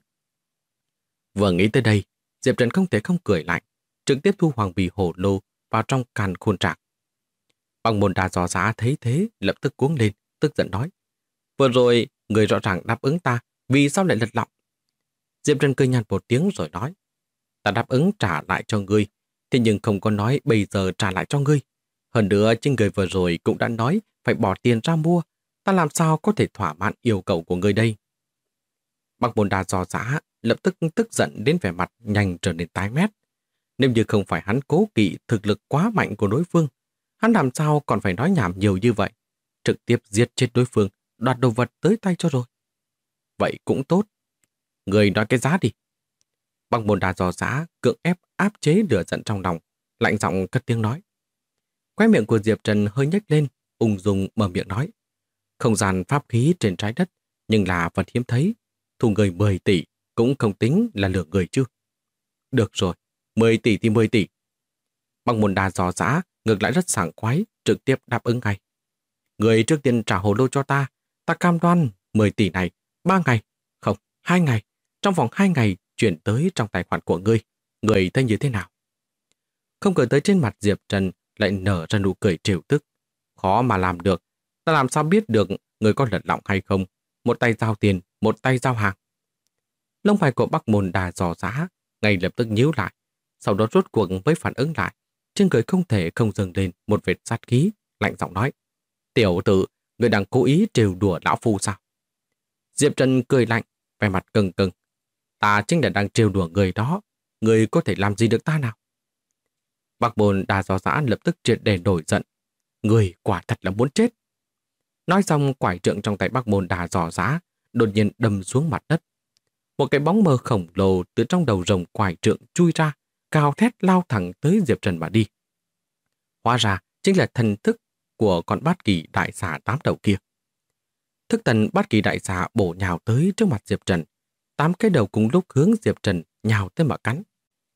Vừa nghĩ tới đây, Diệp Trần không thể không cười lạnh, trực tiếp thu hoàng bì hổ lô vào trong càn khôn trạng. Băng Môn Đà dò giá thấy thế, lập tức cuống lên, tức giận nói. Vừa rồi, người rõ ràng đáp ứng ta, vì sao lại lật lọng? Diệp Trần cười nhạt một tiếng rồi nói. Ta đáp ứng trả lại cho ngươi, thế nhưng không có nói bây giờ trả lại cho ngươi. Hơn nữa, chính người vừa rồi cũng đã nói phải bỏ tiền ra mua, ta làm sao có thể thỏa mãn yêu cầu của ngươi đây? Băng Môn Đà dò giá lập tức tức giận đến vẻ mặt nhanh trở nên tái mét. Nếu như không phải hắn cố kỵ thực lực quá mạnh của đối phương, hắn làm sao còn phải nói nhảm nhiều như vậy, trực tiếp giết chết đối phương, đoạt đồ vật tới tay cho rồi. Vậy cũng tốt. Người nói cái giá đi. Băng Môn Đà dò giá cưỡng ép áp chế lửa giận trong lòng, lạnh giọng cất tiếng nói. Khóe miệng của Diệp Trần hơi nhếch lên, ung dung mở miệng nói. Không gian pháp khí trên trái đất, nhưng là vật hiếm thấy, thu người 10 tỷ cũng không tính là lừa người chứ. Được rồi, 10 tỷ thì 10 tỷ. Băng Môn Đà dò dã ngược lại rất sảng khoái, trực tiếp đáp ứng ngay. Người trước tiên trả hồ lô cho ta, ta cam đoan 10 tỷ này 3 ngày, không, 2 ngày, trong vòng 2 ngày chuyển tới trong tài khoản của ngươi. Người thấy như thế nào? Không ngờ tới trên mặt Diệp Trần lại nở ra nụ cười trêu tức. Khó mà làm được, ta làm sao biết được người có lật lọng hay không? Một tay giao tiền, một tay giao hàng. Lông mày của Bắc Môn Đà dò dã ngay lập tức nhíu lại, sau đó rốt cuộc mới phản ứng lại, trên người không thể không dâng lên một vệt sát khí, lạnh giọng nói: Tiểu tử, người đang cố ý trêu đùa lão phu sao? Diệp Trần cười lạnh, vẻ mặt cứng cứng. Ta chính là đang trêu đùa người đó, người có thể làm gì được ta nào? Bắc Môn Đà dò dã lập tức triệt để nổi giận. Người quả thật là muốn chết. Nói xong, quải trượng trong tay Bắc Môn Đà dò dã đột nhiên đâm xuống mặt đất. Một cái bóng mờ khổng lồ từ trong đầu rồng quải trượng chui ra, cao thét lao thẳng tới Diệp Trần mà đi. Hóa ra chính là thần thức của con bát kỳ đại xà 8 đầu kia. Thức thần bát kỳ đại xà bổ nhào tới trước mặt Diệp Trần. 8 cái đầu cùng lúc hướng Diệp Trần nhào tới mà cắn.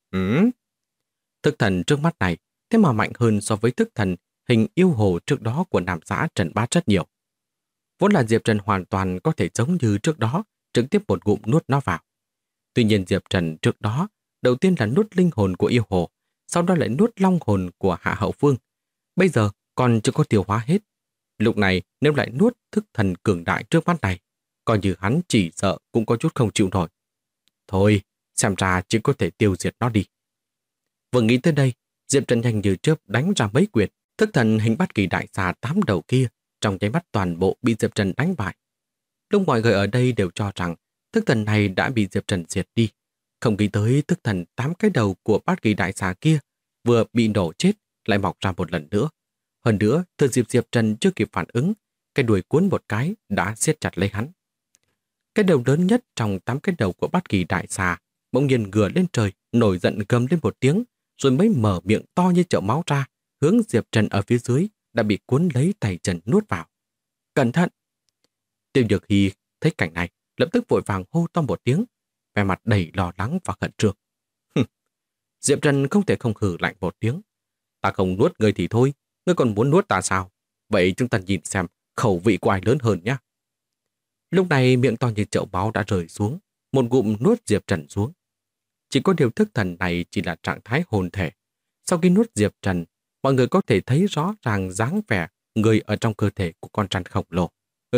Thức thần trước mắt này thế mà mạnh hơn so với thức thần hình yêu hồ trước đó của Nam xã Trần Bát rất nhiều. Vốn là Diệp Trần hoàn toàn có thể giống như trước đó, trực tiếp một ngụm nuốt nó vào. Tuy nhiên Diệp Trần trước đó đầu tiên là nuốt linh hồn của yêu hồ, sau đó lại nuốt long hồn của Hạ Hậu Phương. Bây giờ còn chưa có tiêu hóa hết. Lúc này nếu lại nuốt thức thần cường đại trước mắt này, coi như hắn chỉ sợ cũng có chút không chịu nổi. Thôi, xem ra chỉ có thể tiêu diệt nó đi. Vừa nghĩ tới đây, Diệp Trần nhanh như chớp đánh ra mấy quyền, Thức thần hình bát kỳ đại xà 8 đầu kia trong nháy mắt toàn bộ bị Diệp Trần đánh bại. Lúc mọi người ở đây đều cho rằng thức thần này đã bị Diệp Trần diệt đi. Không nghĩ tới thức thần 8 cái đầu của bát kỳ đại xà kia vừa bị nổ chết lại mọc ra một lần nữa. Hơn nữa, thừa dịp Diệp Trần chưa kịp phản ứng, cái đuôi cuốn một cái đã siết chặt lấy hắn. Cái đầu lớn nhất trong 8 cái đầu của bát kỳ đại xà bỗng nhiên ngửa lên trời, nổi giận gầm lên một tiếng, rồi mới mở miệng to như chậu máu ra, hướng Diệp Trần ở phía dưới đã bị cuốn lấy tay chân nuốt vào. Cẩn thận! Tiêu Nhược Hy thấy cảnh này, lập tức vội vàng hô to một tiếng, vẻ mặt đầy lo lắng và khẩn trương. Diệp Trần không thể không hừ lạnh một tiếng. Ta không nuốt ngươi thì thôi, ngươi còn muốn nuốt ta sao? Vậy chúng ta nhìn xem khẩu vị của ai lớn hơn nhé. Lúc này miệng to như chậu máu đã rơi xuống, một ngụm nuốt Diệp Trần xuống. Chỉ có điều thức thần này chỉ là trạng thái hồn thể. Sau khi nuốt Diệp Trần, mọi người có thể thấy rõ ràng dáng vẻ người ở trong cơ thể của con trăn khổng lồ.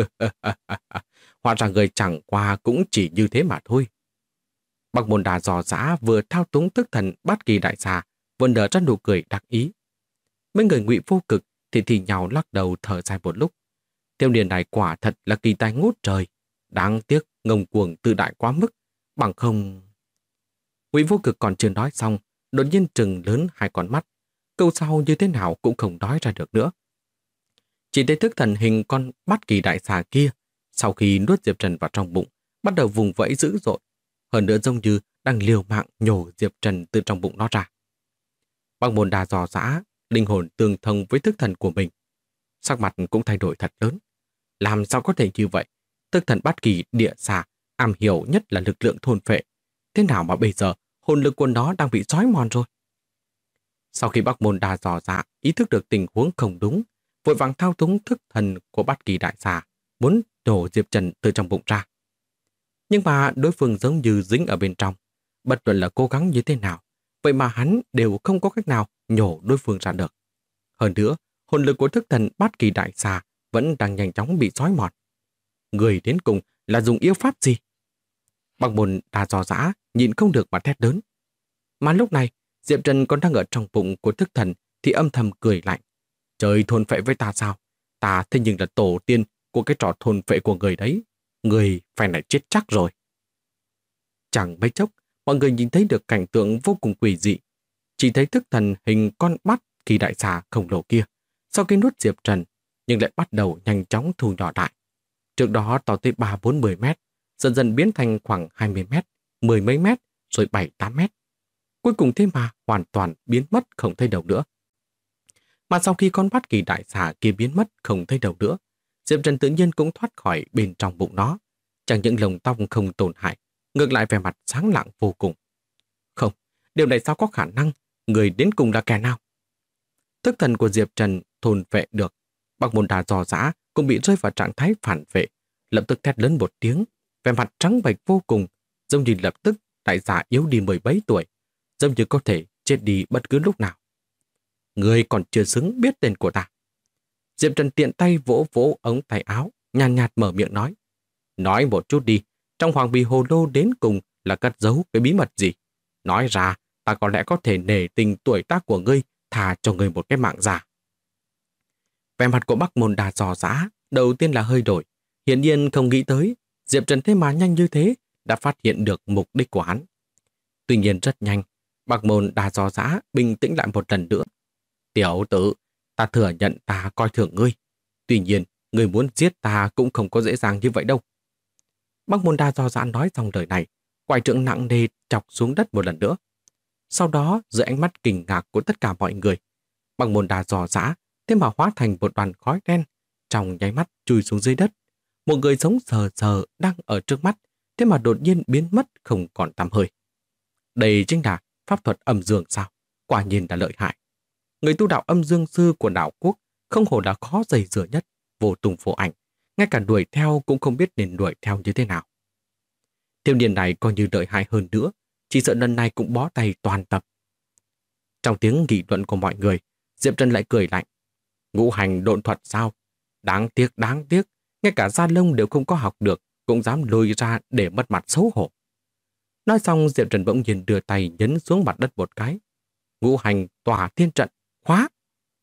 Hóa ra người chẳng qua cũng chỉ như thế mà thôi. Bác Môn Đà dò dã vừa thao túng thức thần bát kỳ đại xà, vừa nở ra nụ cười đắc ý. Mấy người Ngụy Vô Cực thì nhào lắc đầu thở dài một lúc. Thiếu niên này quả thật là kỳ tài ngút trời, đáng tiếc ngông cuồng tự đại quá mức, bằng không. Ngụy Vô Cực còn chưa nói xong, đột nhiên trừng lớn hai con mắt, câu sau như thế nào cũng không nói ra được nữa. Chỉ thấy thức thần hình con bát kỳ đại xà kia, sau khi nuốt Diệp Trần vào trong bụng, bắt đầu vùng vẫy dữ dội, hơn nữa giống như đang liều mạng nhổ Diệp Trần từ trong bụng nó ra. Bác Môn Đà dò dã, linh hồn tương thông với thức thần của mình, sắc mặt cũng thay đổi thật lớn. Làm sao có thể như vậy? Thức thần bát kỳ địa xà am hiểu nhất là lực lượng thôn phệ. Thế nào mà bây giờ hồn lực của nó đang bị xói mòn rồi? Sau khi Bác Môn Đà dò dã ý thức được tình huống không đúng, vội vàng thao túng thức thần của bát kỳ đại xà, muốn nhổ Diệp Trần từ trong bụng ra. Nhưng mà đối phương giống như dính ở bên trong, bất luận là cố gắng như thế nào, vậy mà hắn đều không có cách nào nhổ đối phương ra được. Hơn nữa, hồn lực của thức thần bát kỳ đại xà vẫn đang nhanh chóng bị xói mòn. Người đến cùng là dùng yêu pháp gì? Bác Môn Đà dò dã nhịn không được mà thét lớn. Mà lúc này, Diệp Trần còn đang ở trong bụng của thức thần thì âm thầm cười lạnh. Trời thôn phệ với ta sao? Ta thế nhưng là tổ tiên của cái trò thôn phệ của người đấy. Người phải lại chết chắc rồi. Chẳng mấy chốc, mọi người nhìn thấy được cảnh tượng vô cùng quỷ dị. Chỉ thấy thức thần hình con bát kỳ đại xà khổng lồ kia, sau khi nuốt Diệp Trần, nhưng lại bắt đầu nhanh chóng thu nhỏ lại. Trước đó to tới 3-4-10 mét, dần dần biến thành khoảng 20 mét, 10 mấy mét, rồi 7-8 mét. Cuối cùng thế mà hoàn toàn biến mất không thấy đâu nữa. Mà sau khi con bát kỳ đại xà kia biến mất không thấy đâu nữa, Diệp Trần tự nhiên cũng thoát khỏi bên trong bụng nó. Chẳng những lồng tóc không tổn hại, ngược lại vẻ mặt sáng lạng vô cùng. Không, điều này sao có khả năng? Người đến cùng là kẻ nào? Thức thần của Diệp Trần thôn vệ được. Bác Môn Đà dò dã cũng bị rơi vào trạng thái phản vệ, lập tức thét lớn một tiếng, vẻ mặt trắng bệch vô cùng, giống như lập tức đại giả yếu đi 17 tuổi, giống như có thể chết đi bất cứ lúc nào. Người còn chưa xứng biết tên của ta. Diệp Trần tiện tay vỗ vỗ ống tay áo, nhàn nhạt mở miệng nói. Nói một chút đi, trong Hoàng Bì Hồ Lô đến cùng là cất giấu cái bí mật gì? Nói ra, ta có lẽ có thể nể tình tuổi tác của ngươi, thà cho ngươi một cái mạng già. Vẻ mặt của Bắc Môn Đà dò dã, đầu tiên là hơi đổi, hiển nhiên không nghĩ tới, Diệp Trần thế mà nhanh như thế, đã phát hiện được mục đích của hắn. Tuy nhiên rất nhanh, Bắc Môn Đà dò dã bình tĩnh lại một lần nữa. Tiểu tử, ta thừa nhận ta coi thường ngươi. Tuy nhiên, ngươi muốn giết ta cũng không có dễ dàng như vậy đâu. Bắc Môn Đà dò dã nói xong lời này, quải trượng nặng nề chọc xuống đất một lần nữa. Sau đó, dưới ánh mắt kinh ngạc của tất cả mọi người, Bắc Môn Đà dò dã thế mà hóa thành một đoàn khói đen, trong nháy mắt chui xuống dưới đất. Một người sống sờ sờ đang ở trước mắt, thế mà đột nhiên biến mất không còn tăm hơi. Đây chính là pháp thuật âm dương sao? Quả nhiên là lợi hại. Người tu đạo âm dương sư của đạo quốc không hổ là khó dày dừa nhất, vô tung vô ảnh, ngay cả đuổi theo cũng không biết nên đuổi theo như thế nào. Thiếu niên này coi như lợi hại hơn nữa, chỉ sợ lần này cũng bó tay toàn tập. Trong tiếng nghị luận của mọi người, Diệp Trần lại cười lạnh. Ngũ hành độn thuật sao? Đáng tiếc, ngay cả Gia Long đều không có học được, cũng dám lùi ra để mất mặt xấu hổ. Nói xong, Diệp Trần bỗng nhiên đưa tay nhấn xuống mặt đất một cái. Ngũ hành tỏa thiên trận, khóa.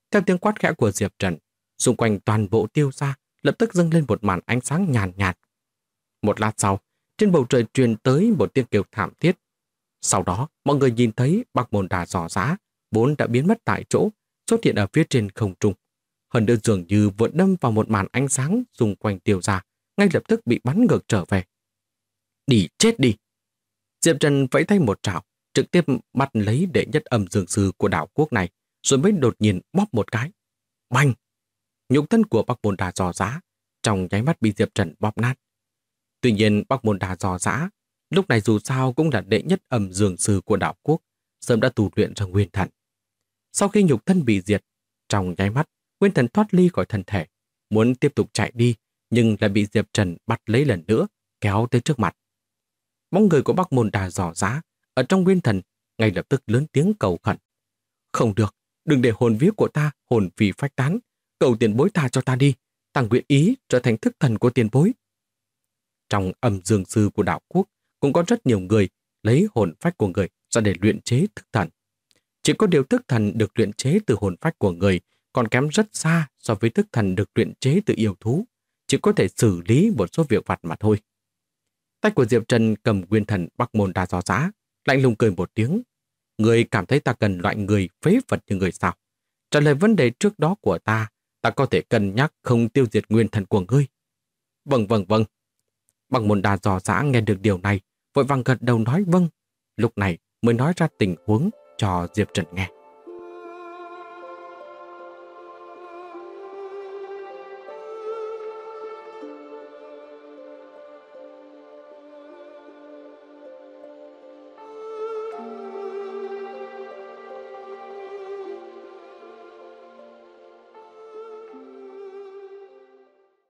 Theo tiếng quát khẽ của Diệp Trần, xung quanh toàn bộ Tiêu gia lập tức dâng lên một màn ánh sáng nhàn nhạt. Một lát sau, trên bầu trời truyền tới một tiếng kêu thảm thiết. Sau đó, mọi người nhìn thấy Bắc Môn Đà Giò Giã vốn đã biến mất tại chỗ, xuất hiện ở phía trên không trung. Hơn nữa dường như vừa đâm vào một màn ánh sáng xung quanh Tiêu gia, ngay lập tức bị bắn ngược trở về. Đi chết đi! Diệp Trần vẫy tay một trảo, trực tiếp bắt lấy đệ nhất âm dương sư của đảo quốc này, rồi mới đột nhiên bóp một cái. Bành! Nhục thân của Bắc Môn Đà Giò Giã trong nháy mắt bị Diệp Trần bóp nát. Tuy nhiên Bắc Môn Đà Giò Giã lúc này dù sao cũng là đệ nhất âm dương sư của đảo quốc, sớm đã tu luyện ra nguyên thần. Sau khi nhục thân bị diệt, trong nháy mắt nguyên thần thoát ly khỏi thân thể, muốn tiếp tục chạy đi nhưng lại bị Diệp Trần bắt lấy lần nữa, kéo tới trước mặt. Bóng người của Bắc Môn Đà Giò Giã ở trong nguyên thần ngay lập tức lớn tiếng cầu khẩn. Không được, đừng để hồn vía của ta hồn phi phách tán, cầu tiền bối tha cho ta đi, ta nguyện ý trở thành thức thần của tiền bối. Trong âm dương sư của đảo quốc cũng có rất nhiều người lấy hồn phách của người ra để luyện chế thức thần. Chỉ có điều thức thần được luyện chế từ hồn phách của người còn kém rất xa so với thức thần được luyện chế từ yêu thú, chỉ có thể xử lý một số việc vặt mà thôi. Tay của Diệp Trần cầm nguyên thần Bắc Môn Đà Giò Giã, lạnh lùng cười một tiếng. Người cảm thấy ta cần loại người phế vật như người sao? Trả lời vấn đề trước đó của ta có thể cân nhắc không tiêu diệt nguyên thần của ngươi. Vâng vâng vâng. Bắc Môn Đà Giò Giã nghe được điều này, vội vàng gật đầu nói vâng. Lúc này mới nói ra tình huống cho Diệp Trần nghe.